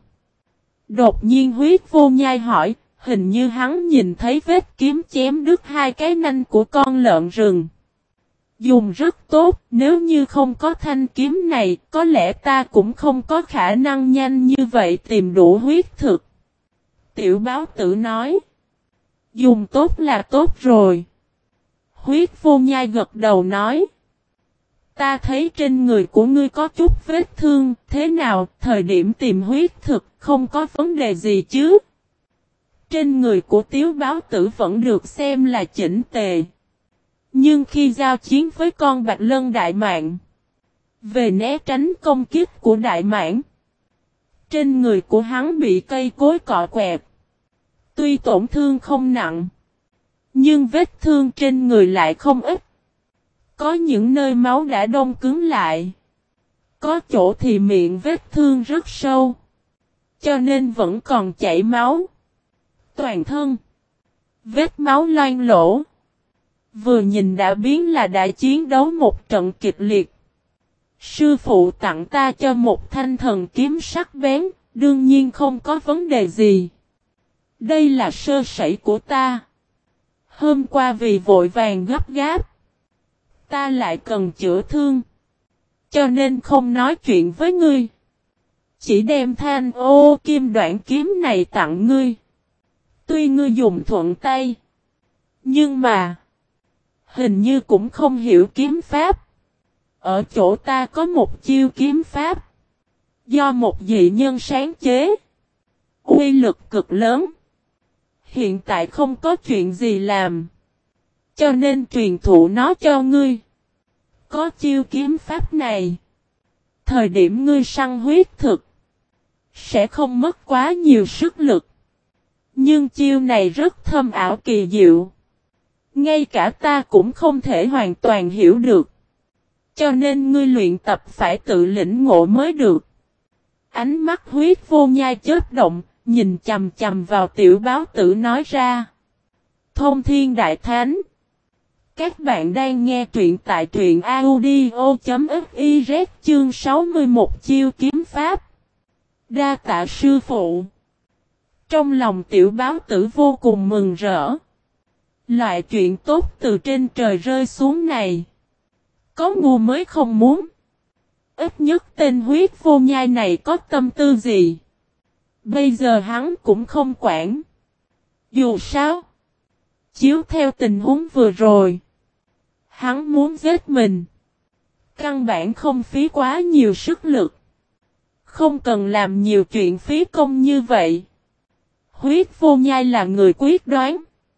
Đột nhiên huyết vô nhai hỏi, hình như hắn nhìn thấy vết kiếm chém đứt hai cái nanh của con lợn rừng. Dùng rất tốt, nếu như không có thanh kiếm này, có lẽ ta cũng không có khả năng nhanh như vậy tìm đủ huyết thực. Tiểu báo tử nói. Dùng tốt là tốt rồi. Huyết vô nhai gật đầu nói. Ta thấy trên người của ngươi có chút vết thương, thế nào, thời điểm tìm huyết thực, không có vấn đề gì chứ? Trên người của tiểu báo tử vẫn được xem là chỉnh tề. Nhưng khi giao chiến với con bạch lân đại mãng, về né tránh công kích của đại mãng, trên người của hắn bị cây cối cọ quẹt. Tuy tổn thương không nặng, nhưng vết thương trên người lại không ít. Có những nơi máu đã đông cứng lại. Có chỗ thì miệng vết thương rất sâu. Cho nên vẫn còn chảy máu. Toàn thân vết máu loang lỗ. Vừa nhìn đã biến là đã chiến đấu một trận kịch liệt. Sư phụ tặng ta cho một thanh thần kiếm sắc bén, đương nhiên không có vấn đề gì. Đây là sơ sẩy của ta. Hôm qua vì vội vàng gấp gáp, ta lại cần chữa thương. Cho nên không nói chuyện với ngươi. Chỉ đem thanh ô kim đoạn kiếm này tặng ngươi. Tuy ngươi dùng thuận tay, nhưng mà hình như cũng không hiểu kiếm pháp. Ở chỗ ta có một chiêu kiếm pháp. Do một dị nhân sáng chế. Uy lực cực lớn. Hiện tại không có chuyện gì làm. Cho nên truyền thụ nó cho ngươi. Có chiêu kiếm pháp này. Thời điểm ngươi săn huyết thực. Sẽ không mất quá nhiều sức lực. Nhưng chiêu này rất thâm ảo kỳ diệu. Ngay cả ta cũng không thể hoàn toàn hiểu được. Cho nên ngươi luyện tập phải tự lĩnh ngộ mới được. Ánh mắt huyết vô nhai chớp động, nhìn chầm chầm vào tiểu báo tử nói ra. Thông Thiên Đại Thánh. Các bạn đang nghe truyện tại truyện audio.fiz chương sáu mươi mốt chiêu kiếm pháp. Đa tạ sư phụ. Trong lòng tiểu báo tử vô cùng mừng rỡ. Loại chuyện tốt từ trên trời rơi xuống này. Có ngu mới không muốn. Ít nhất tên huyết vô nhai này có tâm tư gì. Bây giờ hắn cũng không quản. Dù sao. Chiếu theo tình huống vừa rồi. Hắn muốn giết mình. Căn bản không phí quá nhiều sức lực. Không cần làm nhiều chuyện phí công như vậy. Huyết vô nhai là người quyết đoán.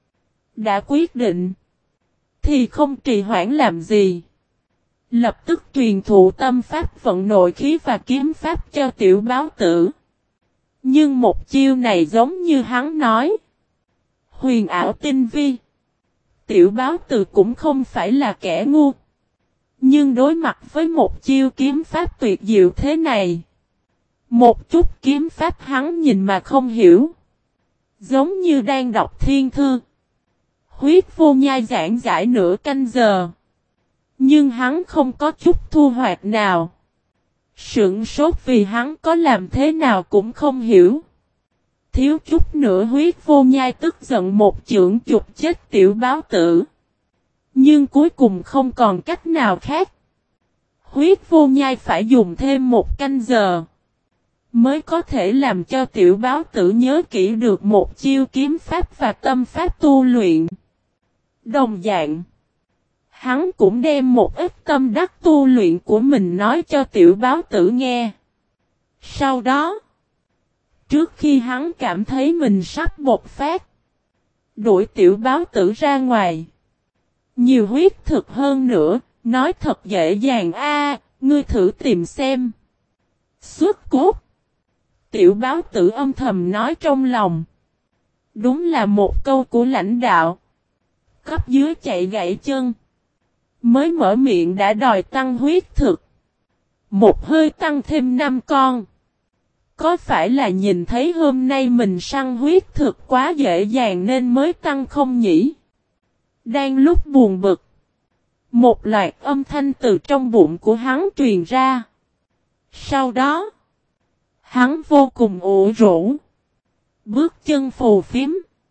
Đã quyết định. Thì không trì hoãn làm gì. Lập tức truyền thụ tâm pháp vận nội khí và kiếm pháp cho tiểu báo tử. Nhưng một chiêu này giống như hắn nói. Huyền ảo tinh vi. Tiểu báo tử cũng không phải là kẻ ngu. Nhưng đối mặt với một chiêu kiếm pháp tuyệt diệu thế này. Một chút kiếm pháp hắn nhìn mà không hiểu. Giống như đang đọc thiên thư. Huyết vô nhai giảng giải nửa canh giờ. Nhưng hắn không có chút thu hoạch nào. Sửng sốt vì hắn có làm thế nào cũng không hiểu. Thiếu chút nữa huyết vô nhai tức giận một chưởng chụp chết tiểu báo tử. Nhưng cuối cùng không còn cách nào khác. Huyết vô nhai phải dùng thêm một canh giờ. Mới có thể làm cho tiểu báo tử nhớ kỹ được một chiêu kiếm pháp và tâm pháp tu luyện. Đồng dạng. Hắn cũng đem một ít tâm đắc tu luyện của mình nói cho tiểu báo tử nghe. Sau đó. Trước khi hắn cảm thấy mình sắp bộc phát. Đuổi tiểu báo tử ra ngoài. Nhiều huyết thực hơn nữa. Nói thật dễ dàng a, ngươi thử tìm xem. Xuất cốt. Tiểu báo tử âm thầm nói trong lòng. Đúng là một câu của lãnh đạo. Cấp dưới chạy gãy chân. Mới mở miệng đã đòi tăng huyết thực. Một hơi tăng thêm năm con. Có phải là nhìn thấy hôm nay mình săn huyết thực quá dễ dàng nên mới tăng không nhỉ? Đang lúc buồn bực. Một loạt âm thanh từ trong bụng của hắn truyền ra. Sau đó. Hắn vô cùng ủ rũ. Bước chân phù phiếm.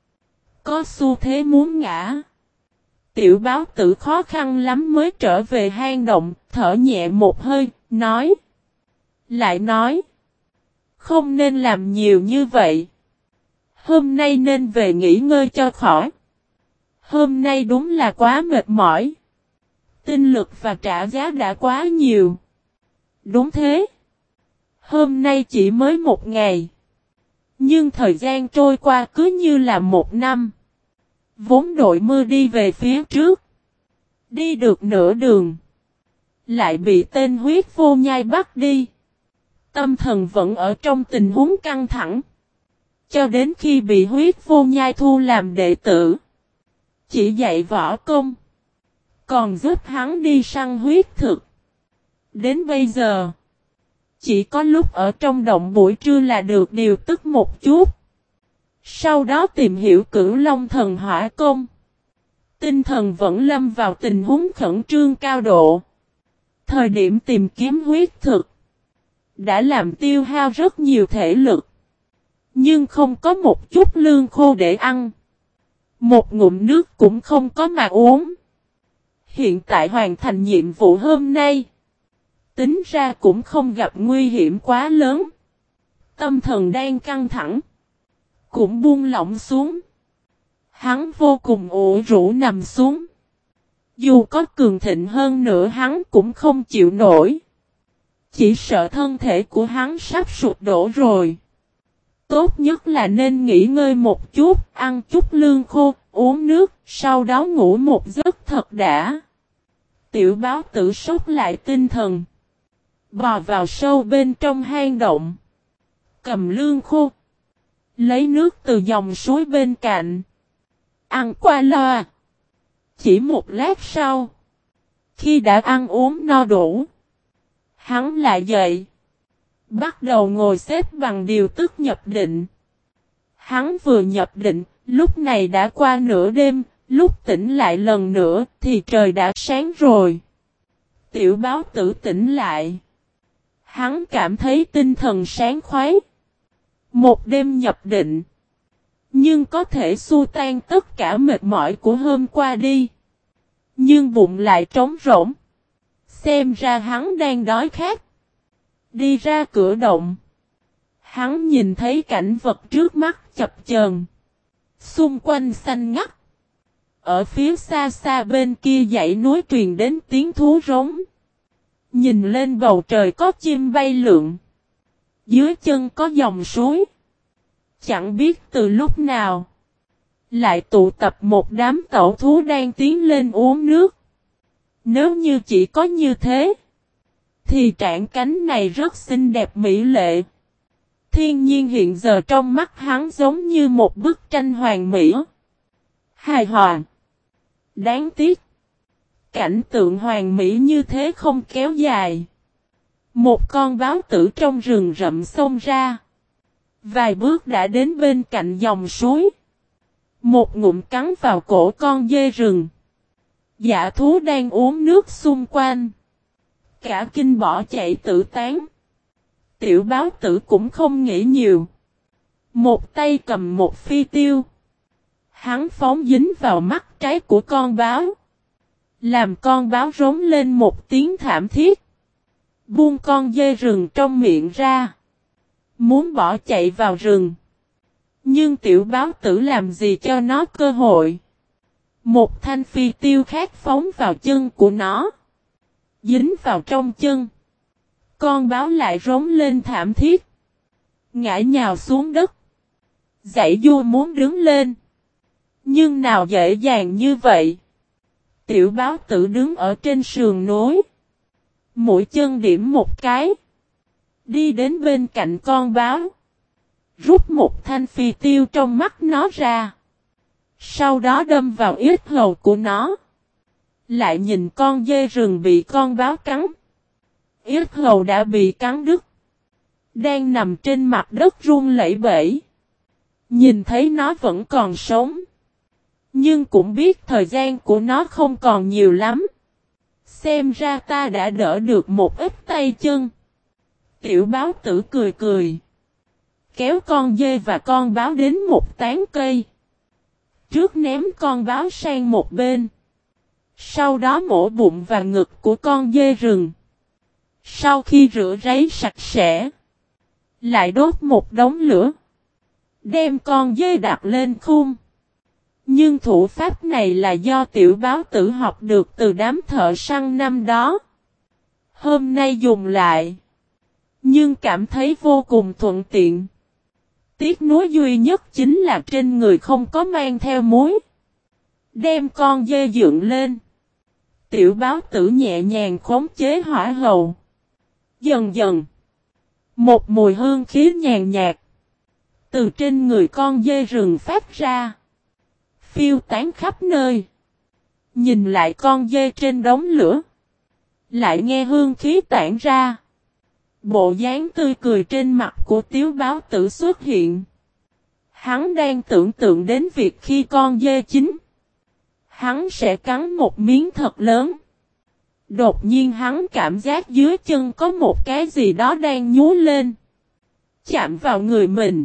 Có xu thế muốn ngã. Tiểu báo tử khó khăn lắm mới trở về hang động, thở nhẹ một hơi, nói. Lại nói. Không nên làm nhiều như vậy. Hôm nay nên về nghỉ ngơi cho khỏi. Hôm nay đúng là quá mệt mỏi. Tinh lực và trả giá đã quá nhiều. Đúng thế. Hôm nay chỉ mới một ngày. Nhưng thời gian trôi qua cứ như là một năm. Vốn đội mưa đi về phía trước. Đi được nửa đường. Lại bị tên huyết vô nhai bắt đi. Tâm thần vẫn ở trong tình huống căng thẳng. Cho đến khi bị huyết vô nhai thu làm đệ tử. Chỉ dạy võ công. Còn giúp hắn đi săn huyết thực. Đến bây giờ. Chỉ có lúc ở trong động buổi trưa là được điều tức một chút. Sau đó tìm hiểu Cửu Long Thần Hỏa Công. Tinh thần vẫn lâm vào tình huống khẩn trương cao độ. Thời điểm tìm kiếm huyết thực. Đã làm tiêu hao rất nhiều thể lực. Nhưng không có một chút lương khô để ăn. Một ngụm nước cũng không có mà uống. Hiện tại hoàn thành nhiệm vụ hôm nay. Tính ra cũng không gặp nguy hiểm quá lớn. Tâm thần đang căng thẳng. Cũng buông lỏng xuống. Hắn vô cùng ủ rũ nằm xuống. Dù có cường thịnh hơn nữa hắn cũng không chịu nổi. Chỉ sợ thân thể của hắn sắp sụp đổ rồi. Tốt nhất là nên nghỉ ngơi một chút, ăn chút lương khô, uống nước, sau đó ngủ một giấc thật đã. Tiểu báo tử sốc lại tinh thần. Bò vào sâu bên trong hang động. Cầm lương khô. Lấy nước từ dòng suối bên cạnh. Ăn qua loa. Chỉ một lát sau. Khi đã ăn uống no đủ. Hắn lại dậy. Bắt đầu ngồi xếp bằng điều tức nhập định. Hắn vừa nhập định, lúc này đã qua nửa đêm, lúc tỉnh lại lần nữa thì trời đã sáng rồi. Tiểu báo tử tỉnh lại. Hắn cảm thấy tinh thần sáng khoái. Một đêm nhập định. Nhưng có thể xua tan tất cả mệt mỏi của hôm qua đi. Nhưng bụng lại trống rỗng. Xem ra hắn đang đói khát. Đi ra cửa động. Hắn nhìn thấy cảnh vật trước mắt chập chờn. Xung quanh xanh ngắt. Ở phía xa xa bên kia dãy núi truyền đến tiếng thú rống. Nhìn lên bầu trời có chim bay lượn. Dưới chân có dòng suối. Chẳng biết từ lúc nào. Lại tụ tập một đám tẩu thú đang tiến lên uống nước. Nếu như chỉ có như thế. Thì trảng cánh này rất xinh đẹp mỹ lệ. Thiên nhiên hiện giờ trong mắt hắn giống như một bức tranh hoàn mỹ. Hài hòa. Đáng tiếc. Cảnh tượng hoàn mỹ như thế không kéo dài. Một con báo tử trong rừng rậm xông ra. Vài bước đã đến bên cạnh dòng suối. Một ngụm cắn vào cổ con dê rừng. Dã thú đang uống nước xung quanh. Cả kinh bỏ chạy tự tán. Tiểu báo tử cũng không nghĩ nhiều. Một tay cầm một phi tiêu. Hắn phóng dính vào mắt trái của con báo. Làm con báo rống lên một tiếng thảm thiết. Buông con dê rừng trong miệng ra. Muốn bỏ chạy vào rừng. Nhưng tiểu báo tử làm gì cho nó cơ hội. Một thanh phi tiêu khác phóng vào chân của nó. Dính vào trong chân. Con báo lại rống lên thảm thiết. Ngã nhào xuống đất. Giãy giụa muốn đứng lên. Nhưng nào dễ dàng như vậy. Tiểu báo tử đứng ở trên sườn núi. Mũi chân điểm một cái. Đi đến bên cạnh con báo. Rút một thanh phi tiêu trong mắt nó ra. Sau đó đâm vào yết hầu của nó. Lại nhìn con dê rừng bị con báo cắn. Yết hầu đã bị cắn đứt. Đang nằm trên mặt đất run lẩy bẩy. Nhìn thấy nó vẫn còn sống. Nhưng cũng biết thời gian của nó không còn nhiều lắm. Xem ra ta đã đỡ được một ít tay chân. Tiểu báo tử cười cười. Kéo con dê và con báo đến một tán cây. Trước ném con báo sang một bên. Sau đó mổ bụng và ngực của con dê rừng. Sau khi rửa ráy sạch sẽ. Lại đốt một đống lửa. Đem con dê đặt lên khung. Nhưng thủ pháp này là do tiểu báo tử học được từ đám thợ săn năm đó. Hôm nay dùng lại. Nhưng cảm thấy vô cùng thuận tiện. Tiếc nuối duy nhất chính là trên người không có mang theo muối. Đem con dê dựng lên. Tiểu báo tử nhẹ nhàng khống chế hỏa hầu. Dần dần. Một mùi hương khí nhàn nhạt. Từ trên người con dê rừng phát ra. Phiêu tán khắp nơi. Nhìn lại con dê trên đống lửa. Lại nghe hương khí tản ra. Bộ dáng tươi cười trên mặt của tiểu báo tử xuất hiện. Hắn đang tưởng tượng đến việc khi con dê chín. Hắn sẽ cắn một miếng thật lớn. Đột nhiên hắn cảm giác dưới chân có một cái gì đó đang nhú lên. Chạm vào người mình.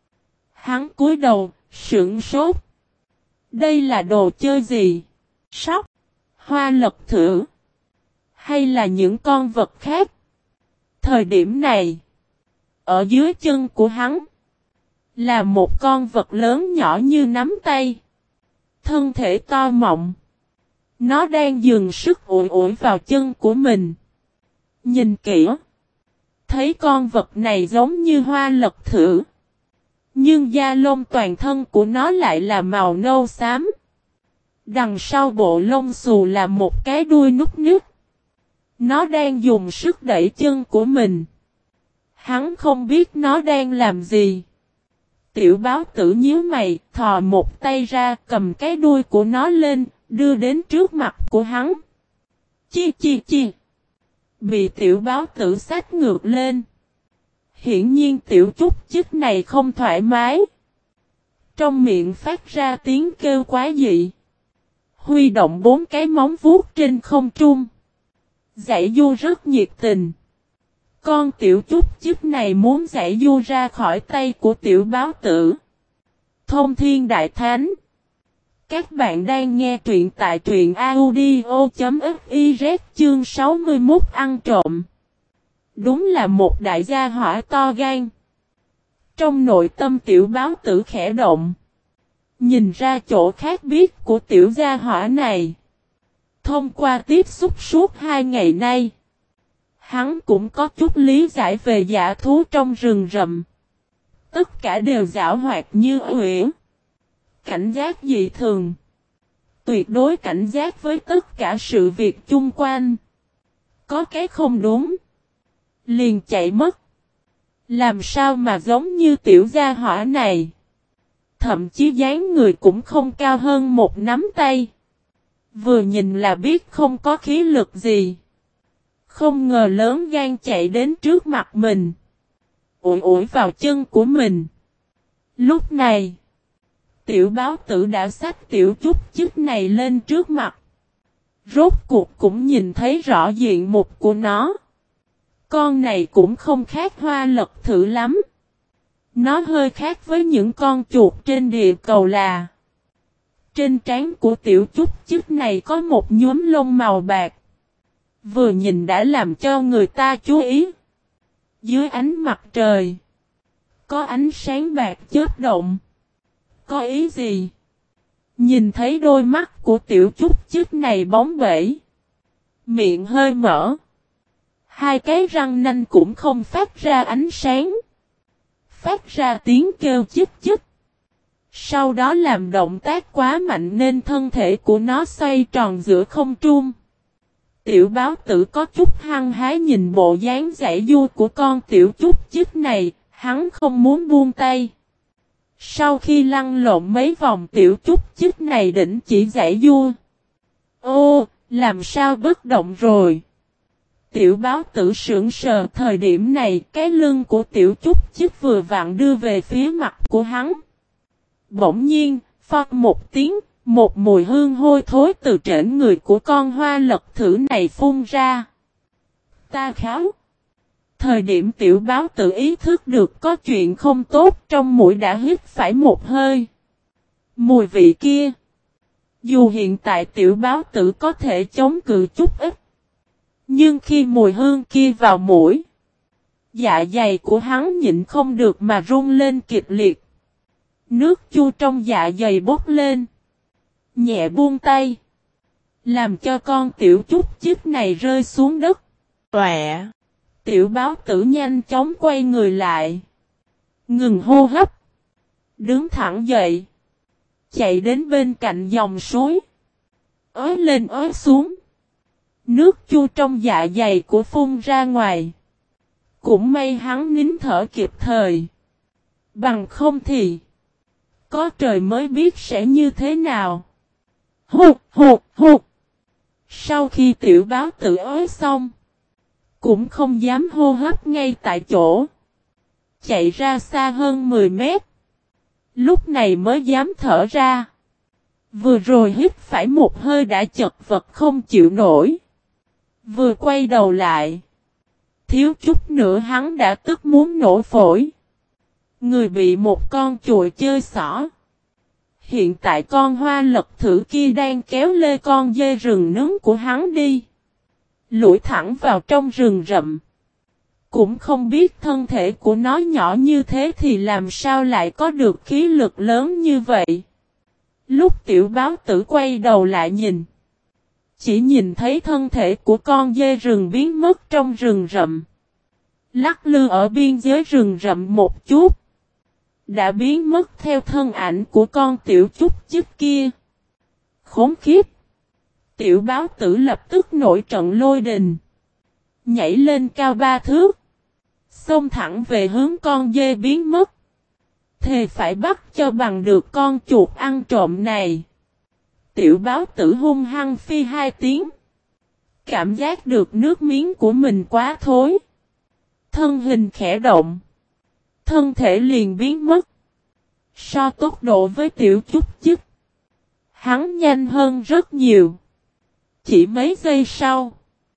Hắn cúi đầu, sững sốt. Đây là đồ chơi gì? Sóc? Hoa lật thử? Hay là những con vật khác? Thời điểm này, ở dưới chân của hắn, là một con vật lớn nhỏ như nắm tay. Thân thể to mọng. Nó đang dừng sức ủi ủi vào chân của mình. Nhìn kỹ. Thấy con vật này giống như hoa lật thử. Nhưng da lông toàn thân của nó lại là màu nâu xám. Đằng sau bộ lông xù là một cái đuôi nút nứt. Nó đang dùng sức đẩy chân của mình. Hắn không biết nó đang làm gì. Tiểu báo tử nhíu mày, thò một tay ra, cầm cái đuôi của nó lên, đưa đến trước mặt của hắn. Chi chi chi. Bị tiểu báo tử xách ngược lên. Hiển nhiên tiểu chúc chích này không thoải mái. Trong miệng phát ra tiếng kêu quá dị. Huy động bốn cái móng vuốt trên không trung. Giãy du rất nhiệt tình. Con tiểu chúc chích này muốn giãy du ra khỏi tay của tiểu báo tử. Thông Thiên Đại Thánh. Các bạn đang nghe truyện tại truyện audio.fiz chương sáu mươi mốt ăn trộm. Đúng là một đại gia hỏa to gan. Trong nội tâm tiểu báo tử khẽ động. Nhìn ra chỗ khác biệt của tiểu gia hỏa này. Thông qua tiếp xúc suốt hai ngày nay. Hắn cũng có chút lý giải về dã thú trong rừng rậm. Tất cả đều giảo hoạt như uyển. Cảnh giác dị thường. Tuyệt đối cảnh giác với tất cả sự việc chung quanh. Có cái không đúng. Liền chạy mất. Làm sao mà giống như tiểu gia hỏa này. Thậm chí dáng người cũng không cao hơn một nắm tay. Vừa nhìn là biết không có khí lực gì. Không ngờ lớn gan chạy đến trước mặt mình. Ủi ủi vào chân của mình. Lúc này. Tiểu báo tử đã xách tiểu chúc chích này lên trước mặt. Rốt cuộc cũng nhìn thấy rõ diện mục của nó. Con này cũng không khác hoa lật thử lắm. Nó hơi khác với những con chuột trên địa cầu là. Trên trán của tiểu chúc chích này có một nhúm lông màu bạc. Vừa nhìn đã làm cho người ta chú ý. Dưới ánh mặt trời. Có ánh sáng bạc chớp động. Có ý gì? Nhìn thấy đôi mắt của tiểu chúc chích này bóng bẩy. Miệng hơi mở. Hai cái răng nanh cũng không phát ra ánh sáng. Phát ra tiếng kêu chích chích. Sau đó làm động tác quá mạnh nên thân thể của nó xoay tròn giữa không trung. Tiểu báo tử có chút hăng hái nhìn bộ dáng giãy du của con tiểu chúc chích này, hắn không muốn buông tay. Sau khi lăn lộn mấy vòng tiểu chúc chích này định chỉ giãy du. Ô, làm sao bất động rồi? Tiểu báo tử sững sờ thời điểm này cái lưng của tiểu chúc chích vừa vặn đưa về phía mặt của hắn. Bỗng nhiên, phọt một tiếng, một mùi hương hôi thối từ trên người của con hoa lật thử này phun ra. Ta kháo. Thời điểm tiểu báo tự ý thức được có chuyện không tốt trong mũi đã hít phải một hơi. Mùi vị kia. Dù hiện tại tiểu báo tử có thể chống cự chút ít. Nhưng khi mùi hương kia vào mũi. Dạ dày của hắn nhịn không được mà run lên kịch liệt. Nước chua trong dạ dày bốc lên. Nhẹ buông tay. Làm cho con tiểu chúc chích này rơi xuống đất. Tọa. Tiểu báo tử nhanh chóng quay người lại. Ngừng hô hấp. Đứng thẳng dậy. Chạy đến bên cạnh dòng suối. Ới lên ới xuống. Nước chua trong dạ dày của phun ra ngoài. Cũng may hắn nín thở kịp thời. Bằng không thì. Có trời mới biết sẽ như thế nào. Hụt hụt hụt. Sau khi tiểu báo tử ới xong. Cũng không dám hô hấp ngay tại chỗ. Chạy ra xa hơn mười mét. Lúc này mới dám thở ra. Vừa rồi hít phải một hơi đã chật vật không chịu nổi. Vừa quay đầu lại. Thiếu chút nữa hắn đã tức muốn nổ phổi. Người bị một con chùi chơi xỏ. Hiện tại con hoa lật thử kia đang kéo lê con dê rừng nướng của hắn đi. Lủi thẳng vào trong rừng rậm. Cũng không biết thân thể của nó nhỏ như thế thì làm sao lại có được khí lực lớn như vậy. Lúc tiểu báo tử quay đầu lại nhìn. Chỉ nhìn thấy thân thể của con dê rừng biến mất trong rừng rậm. lắc lư ở biên giới rừng rậm một chút, đã biến mất theo thân ảnh của con tiểu chúc chích kia. Khốn khiếp! Tiểu báo tử lập tức nổi trận lôi đình, nhảy lên cao ba thước, xông thẳng về hướng con dê biến mất. Thề phải bắt cho bằng được con chuột ăn trộm này. Tiểu báo tử hung hăng phi hai tiếng, cảm giác được nước miếng của mình quá thối, thân hình khẽ động, thân thể liền biến mất. So tốc độ với tiểu chúc chích, hắn nhanh hơn rất nhiều. Chỉ mấy giây sau,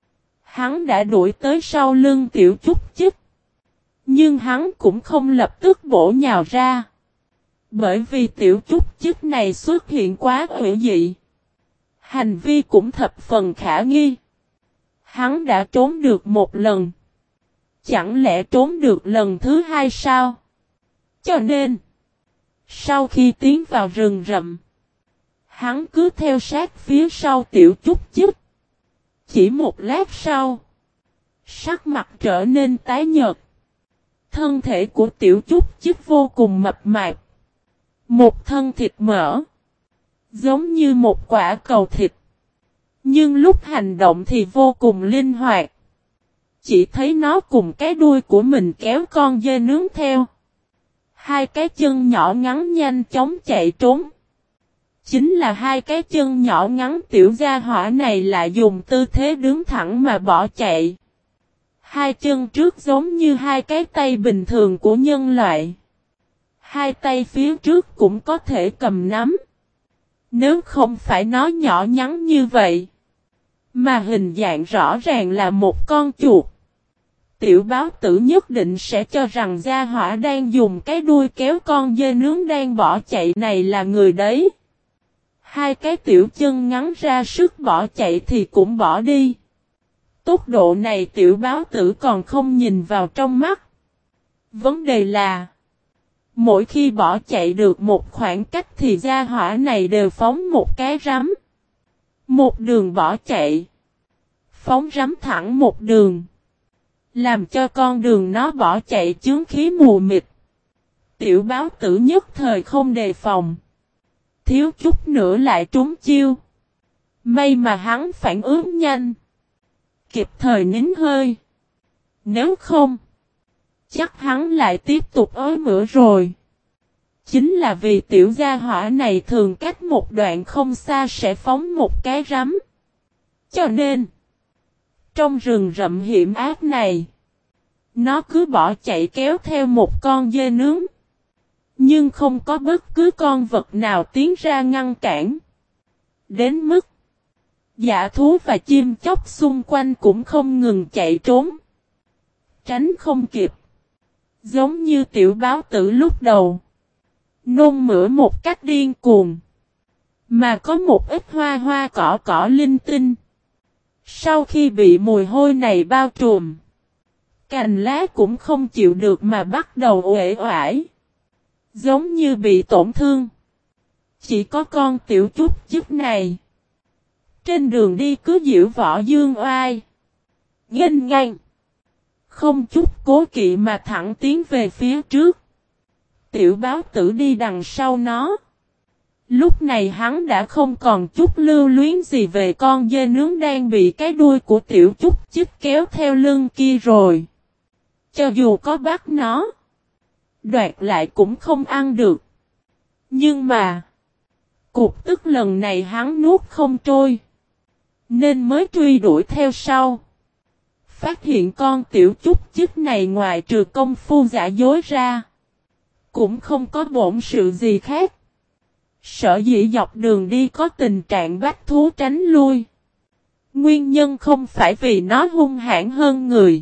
hắn đã đuổi tới sau lưng tiểu chúc chích. Nhưng hắn cũng không lập tức bổ nhào ra, bởi vì tiểu chúc chích này xuất hiện quá hữu dị, hành vi cũng thập phần khả nghi. Hắn đã trốn được một lần, chẳng lẽ trốn được lần thứ hai sao? Cho nên, sau khi tiến vào rừng rậm, hắn cứ theo sát phía sau tiểu chúc chích. Chỉ một lát sau, sắc mặt trở nên tái nhợt. Thân thể của tiểu chúc chích vô cùng mập mạp, một thân thịt mỡ, giống như một quả cầu thịt. Nhưng lúc hành động thì vô cùng linh hoạt. Chỉ thấy nó cùng cái đuôi của mình kéo con dê nướng theo. Hai cái chân nhỏ ngắn nhanh chóng chạy trốn. Chính là hai cái chân nhỏ ngắn tiểu gia hỏa này lại dùng tư thế đứng thẳng mà bỏ chạy. Hai chân trước giống như hai cái tay bình thường của nhân loại. Hai tay phía trước cũng có thể cầm nắm. Nếu không phải nó nhỏ nhắn như vậy, mà hình dạng rõ ràng là một con chuột, tiểu báo tử nhất định sẽ cho rằng gia hỏa đang dùng cái đuôi kéo con dê nướng đang bỏ chạy này là người đấy. Hai cái tiểu chân ngắn ra sức bỏ chạy thì cũng bỏ đi. Tốc độ này tiểu báo tử còn không nhìn vào trong mắt. Vấn đề là, mỗi khi bỏ chạy được một khoảng cách thì gia hỏa này đều phóng một cái rắm. Một đường bỏ chạy. Phóng rắm thẳng một đường. Làm cho con đường nó bỏ chạy chướng khí mù mịt. Tiểu báo tử nhất thời không đề phòng. Thiếu chút nữa lại trúng chiêu. May mà hắn phản ứng nhanh, kịp thời nín hơi. Nếu không, chắc hắn lại tiếp tục ới mửa rồi. Chính là vì tiểu gia hỏa này thường cách một đoạn không xa sẽ phóng một cái rắm. Cho nên, trong rừng rậm hiểm ác này, nó cứ bỏ chạy kéo theo một con dê nướng. Nhưng không có bất cứ con vật nào tiến ra ngăn cản. Đến mức dã thú và chim chóc xung quanh cũng không ngừng chạy trốn. Tránh không kịp. Giống như tiểu báo tử lúc đầu. Nôn mửa một cách điên cuồng. Mà có một ít hoa hoa cỏ cỏ linh tinh. Sau khi bị mùi hôi này bao trùm, cành lá cũng không chịu được mà bắt đầu uể oải. Giống như bị tổn thương. Chỉ có con tiểu chúc chích này, trên đường đi cứ diễu võ dương oai, nghênh ngang, không chút cố kỵ mà thẳng tiến về phía trước. Tiểu báo tử đi đằng sau nó. Lúc này hắn đã không còn chút lưu luyến gì về con dê nướng đang bị cái đuôi của tiểu chúc chích kéo theo lưng kia rồi. Cho dù có bắt nó, đoạt lại cũng không ăn được. Nhưng mà, cục tức lần này hắn nuốt không trôi, nên mới truy đuổi theo sau. Phát hiện con tiểu chúc chích này ngoài trừ công phu giả dối ra, cũng không có bổn sự gì khác. Sở dĩ dọc đường đi có tình trạng bắt thú tránh lui. Nguyên nhân không phải vì nó hung hãn hơn người,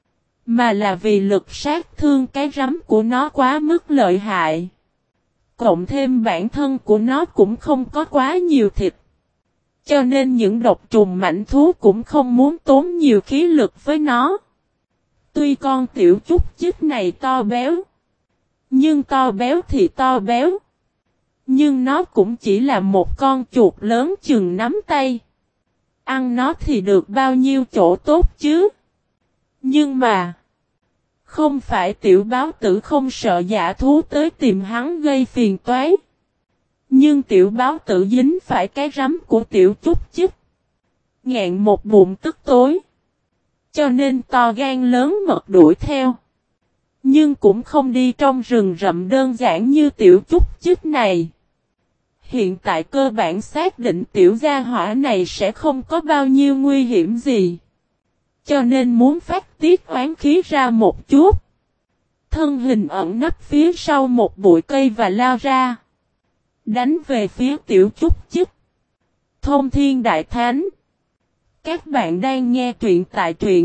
mà là vì lực sát thương cái rắm của nó quá mức lợi hại. Cộng thêm bản thân của nó cũng không có quá nhiều thịt. Cho nên những độc trùng mãnh thú cũng không muốn tốn nhiều khí lực với nó. Tuy con tiểu chúc chích này to béo, nhưng to béo thì to béo. Nhưng nó cũng chỉ là một con chuột lớn chừng nắm tay. Ăn nó thì được bao nhiêu chỗ tốt chứ. Nhưng mà, Không phải tiểu báo tử không sợ dã thú tới tìm hắn gây phiền toái. Nhưng tiểu báo tử dính phải cái rắm của tiểu Chúc Chích. Ngẹn một bụng tức tối. Cho nên to gan lớn mật đuổi theo. Nhưng cũng không đi trong rừng rậm đơn giản như tiểu Chúc Chích này. Hiện tại cơ bản xác định tiểu gia hỏa này sẽ không có bao nhiêu nguy hiểm gì. Cho nên muốn phát tiết oán khí ra một chút. Thân hình ẩn nấp phía sau một bụi cây và lao ra. Đánh về phía tiểu Chúc Chích. Thông Thiên Đại Thánh. Các bạn đang nghe truyện tại truyện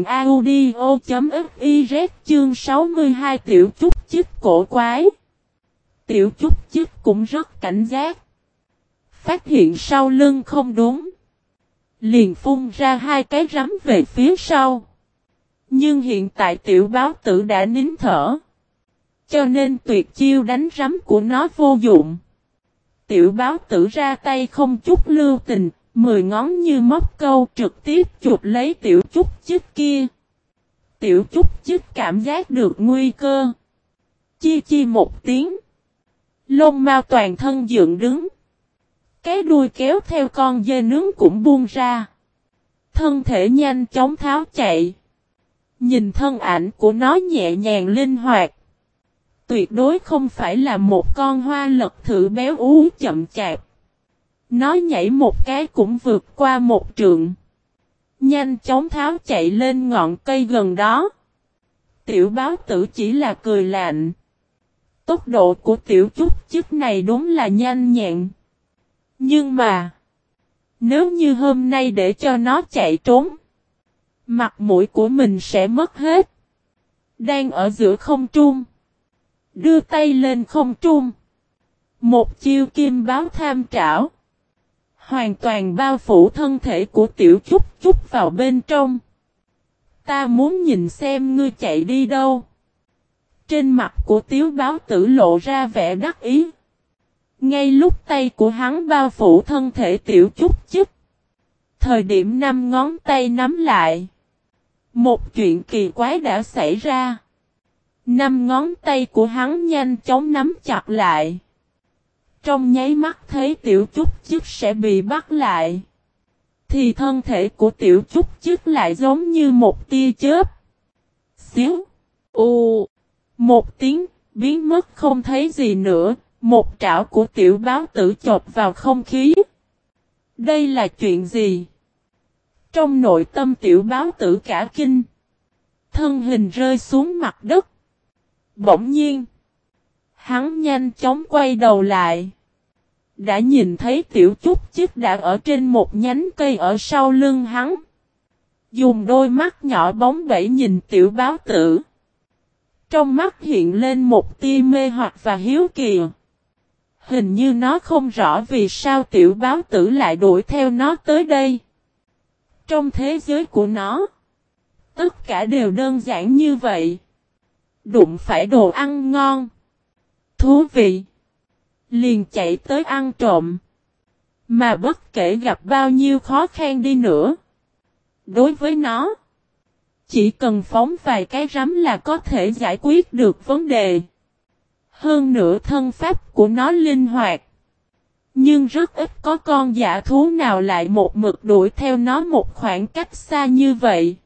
audio.fiz chương sáu mươi hai tiểu Chúc Chích cổ quái. Tiểu Chúc Chích cũng rất cảnh giác. Phát hiện sau lưng không đúng. Liền phun ra hai cái rắm về phía sau. Nhưng hiện tại tiểu báo tử đã nín thở. Cho nên tuyệt chiêu đánh rắm của nó vô dụng. Tiểu báo tử ra tay không chút lưu tình. Mười ngón như móc câu trực tiếp chụp lấy tiểu Chúc Chích kia. Tiểu Chúc Chích cảm giác được nguy cơ. Chi chi một tiếng. Lông mao toàn thân dựng đứng. Cái đuôi kéo theo con dê nướng cũng buông ra. Thân thể nhanh chóng tháo chạy. Nhìn thân ảnh của nó nhẹ nhàng linh hoạt. Tuyệt đối không phải là một con hoa lật thử béo ú chậm chạp. Nó nhảy một cái cũng vượt qua một trượng. Nhanh chóng tháo chạy lên ngọn cây gần đó. Tiểu báo tử chỉ là cười lạnh. Tốc độ của tiểu Chúc Chích này đúng là nhanh nhẹn. Nhưng mà, nếu như hôm nay để cho nó chạy trốn, mặt mũi của mình sẽ mất hết. Đang ở giữa không trung. Đưa tay lên không trung. Một chiêu kim báo tham trảo. Hoàn toàn bao phủ thân thể của tiểu Chúc Chích vào bên trong. Ta muốn nhìn xem ngươi chạy đi đâu. Trên mặt của tiểu báo tử lộ ra vẻ đắc ý. Ngay lúc tay của hắn bao phủ thân thể tiểu Chúc Chích. Thời điểm năm ngón tay nắm lại. Một chuyện kỳ quái đã xảy ra. Năm ngón tay của hắn nhanh chóng nắm chặt lại. Trong nháy mắt thấy tiểu Chúc Chích sẽ bị bắt lại. Thì thân thể của tiểu Chúc Chích lại giống như một tia chớp. Xíu. U. Một tiếng biến mất không thấy gì nữa. Một trảo của tiểu báo tử chộp vào không khí. Đây là chuyện gì? Trong nội tâm tiểu báo tử cả kinh. Thân hình rơi xuống mặt đất. Bỗng nhiên. Hắn nhanh chóng quay đầu lại. Đã nhìn thấy tiểu Chúc Chích đã ở trên một nhánh cây ở sau lưng hắn. Dùng đôi mắt nhỏ bóng bẩy nhìn tiểu báo tử. Trong mắt hiện lên một tia mê hoặc và hiếu kỳ. Hình như nó không rõ vì sao tiểu báo tử lại đuổi theo nó tới đây. Trong thế giới của nó, tất cả đều đơn giản như vậy. Đụng phải đồ ăn ngon, thú vị, liền chạy tới ăn trộm. Mà bất kể gặp bao nhiêu khó khăn đi nữa, đối với nó, chỉ cần phóng vài cái rắm là có thể giải quyết được vấn đề. Hơn nữa thân pháp của nó linh hoạt. Nhưng rất ít có con dã thú nào lại một mực đuổi theo nó một khoảng cách xa như vậy.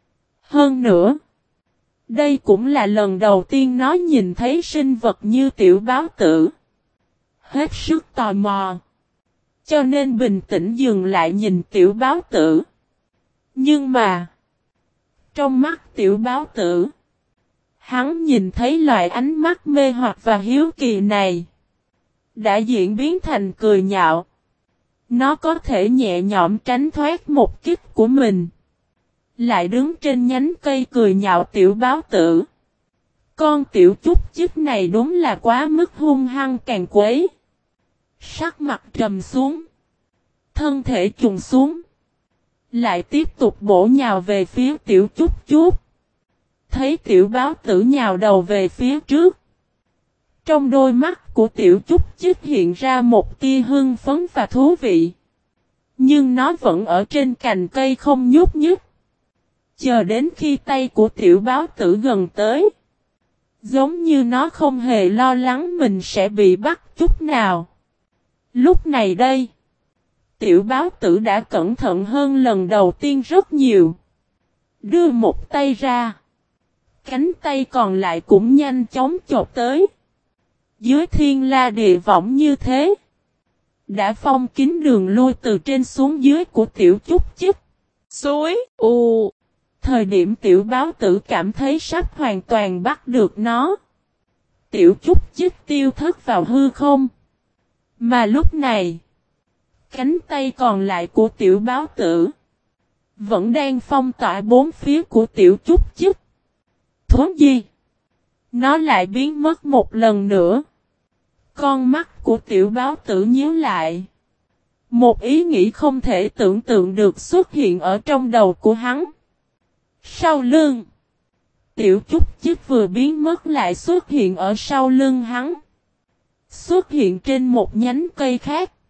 Hơn nữa, đây cũng là lần đầu tiên nó nhìn thấy sinh vật như tiểu báo tử. Hết sức tò mò. Cho nên bình tĩnh dừng lại nhìn tiểu báo tử. Nhưng mà, trong mắt tiểu báo tử, hắn nhìn thấy loại ánh mắt mê hoặc và hiếu kỳ này. Đã diễn biến thành cười nhạo. Nó có thể nhẹ nhõm tránh thoát một kích của mình. Lại đứng trên nhánh cây cười nhạo tiểu báo tử. Con tiểu Chúc Chích này đúng là quá mức hung hăng càng quấy. Sắc mặt trầm xuống. Thân thể trùng xuống. Lại tiếp tục bổ nhào về phía tiểu Chúc Chích. Thấy tiểu báo tử nhào đầu về phía trước. Trong đôi mắt của tiểu Chúc Chích hiện ra một tia hưng phấn và thú vị. Nhưng nó vẫn ở trên cành cây không nhúc nhích. Chờ đến khi tay của tiểu báo tử gần tới. Giống như nó không hề lo lắng mình sẽ bị bắt chút nào. Lúc này đây, tiểu báo tử đã cẩn thận hơn lần đầu tiên rất nhiều. Đưa một tay ra. Cánh tay còn lại cũng nhanh chóng chộp tới. Dưới thiên la địa võng như thế, đã phong kín đường lui từ trên xuống dưới của tiểu Chúc Chích. Suối, u. Thời điểm tiểu báo tử cảm thấy sắp hoàn toàn bắt được nó. Tiểu Chúc Chích tiêu thất vào hư không. Mà lúc này, cánh tay còn lại của tiểu báo tử vẫn đang phong tỏa bốn phía của tiểu Chúc Chích. Thốn gì? Nó lại biến mất một lần nữa. Con mắt của tiểu báo tử nhíu lại. Một ý nghĩ không thể tưởng tượng được xuất hiện ở trong đầu của hắn. Sau lưng. Tiểu Chúc Chích vừa biến mất lại xuất hiện ở sau lưng hắn. Xuất hiện trên một nhánh cây khác.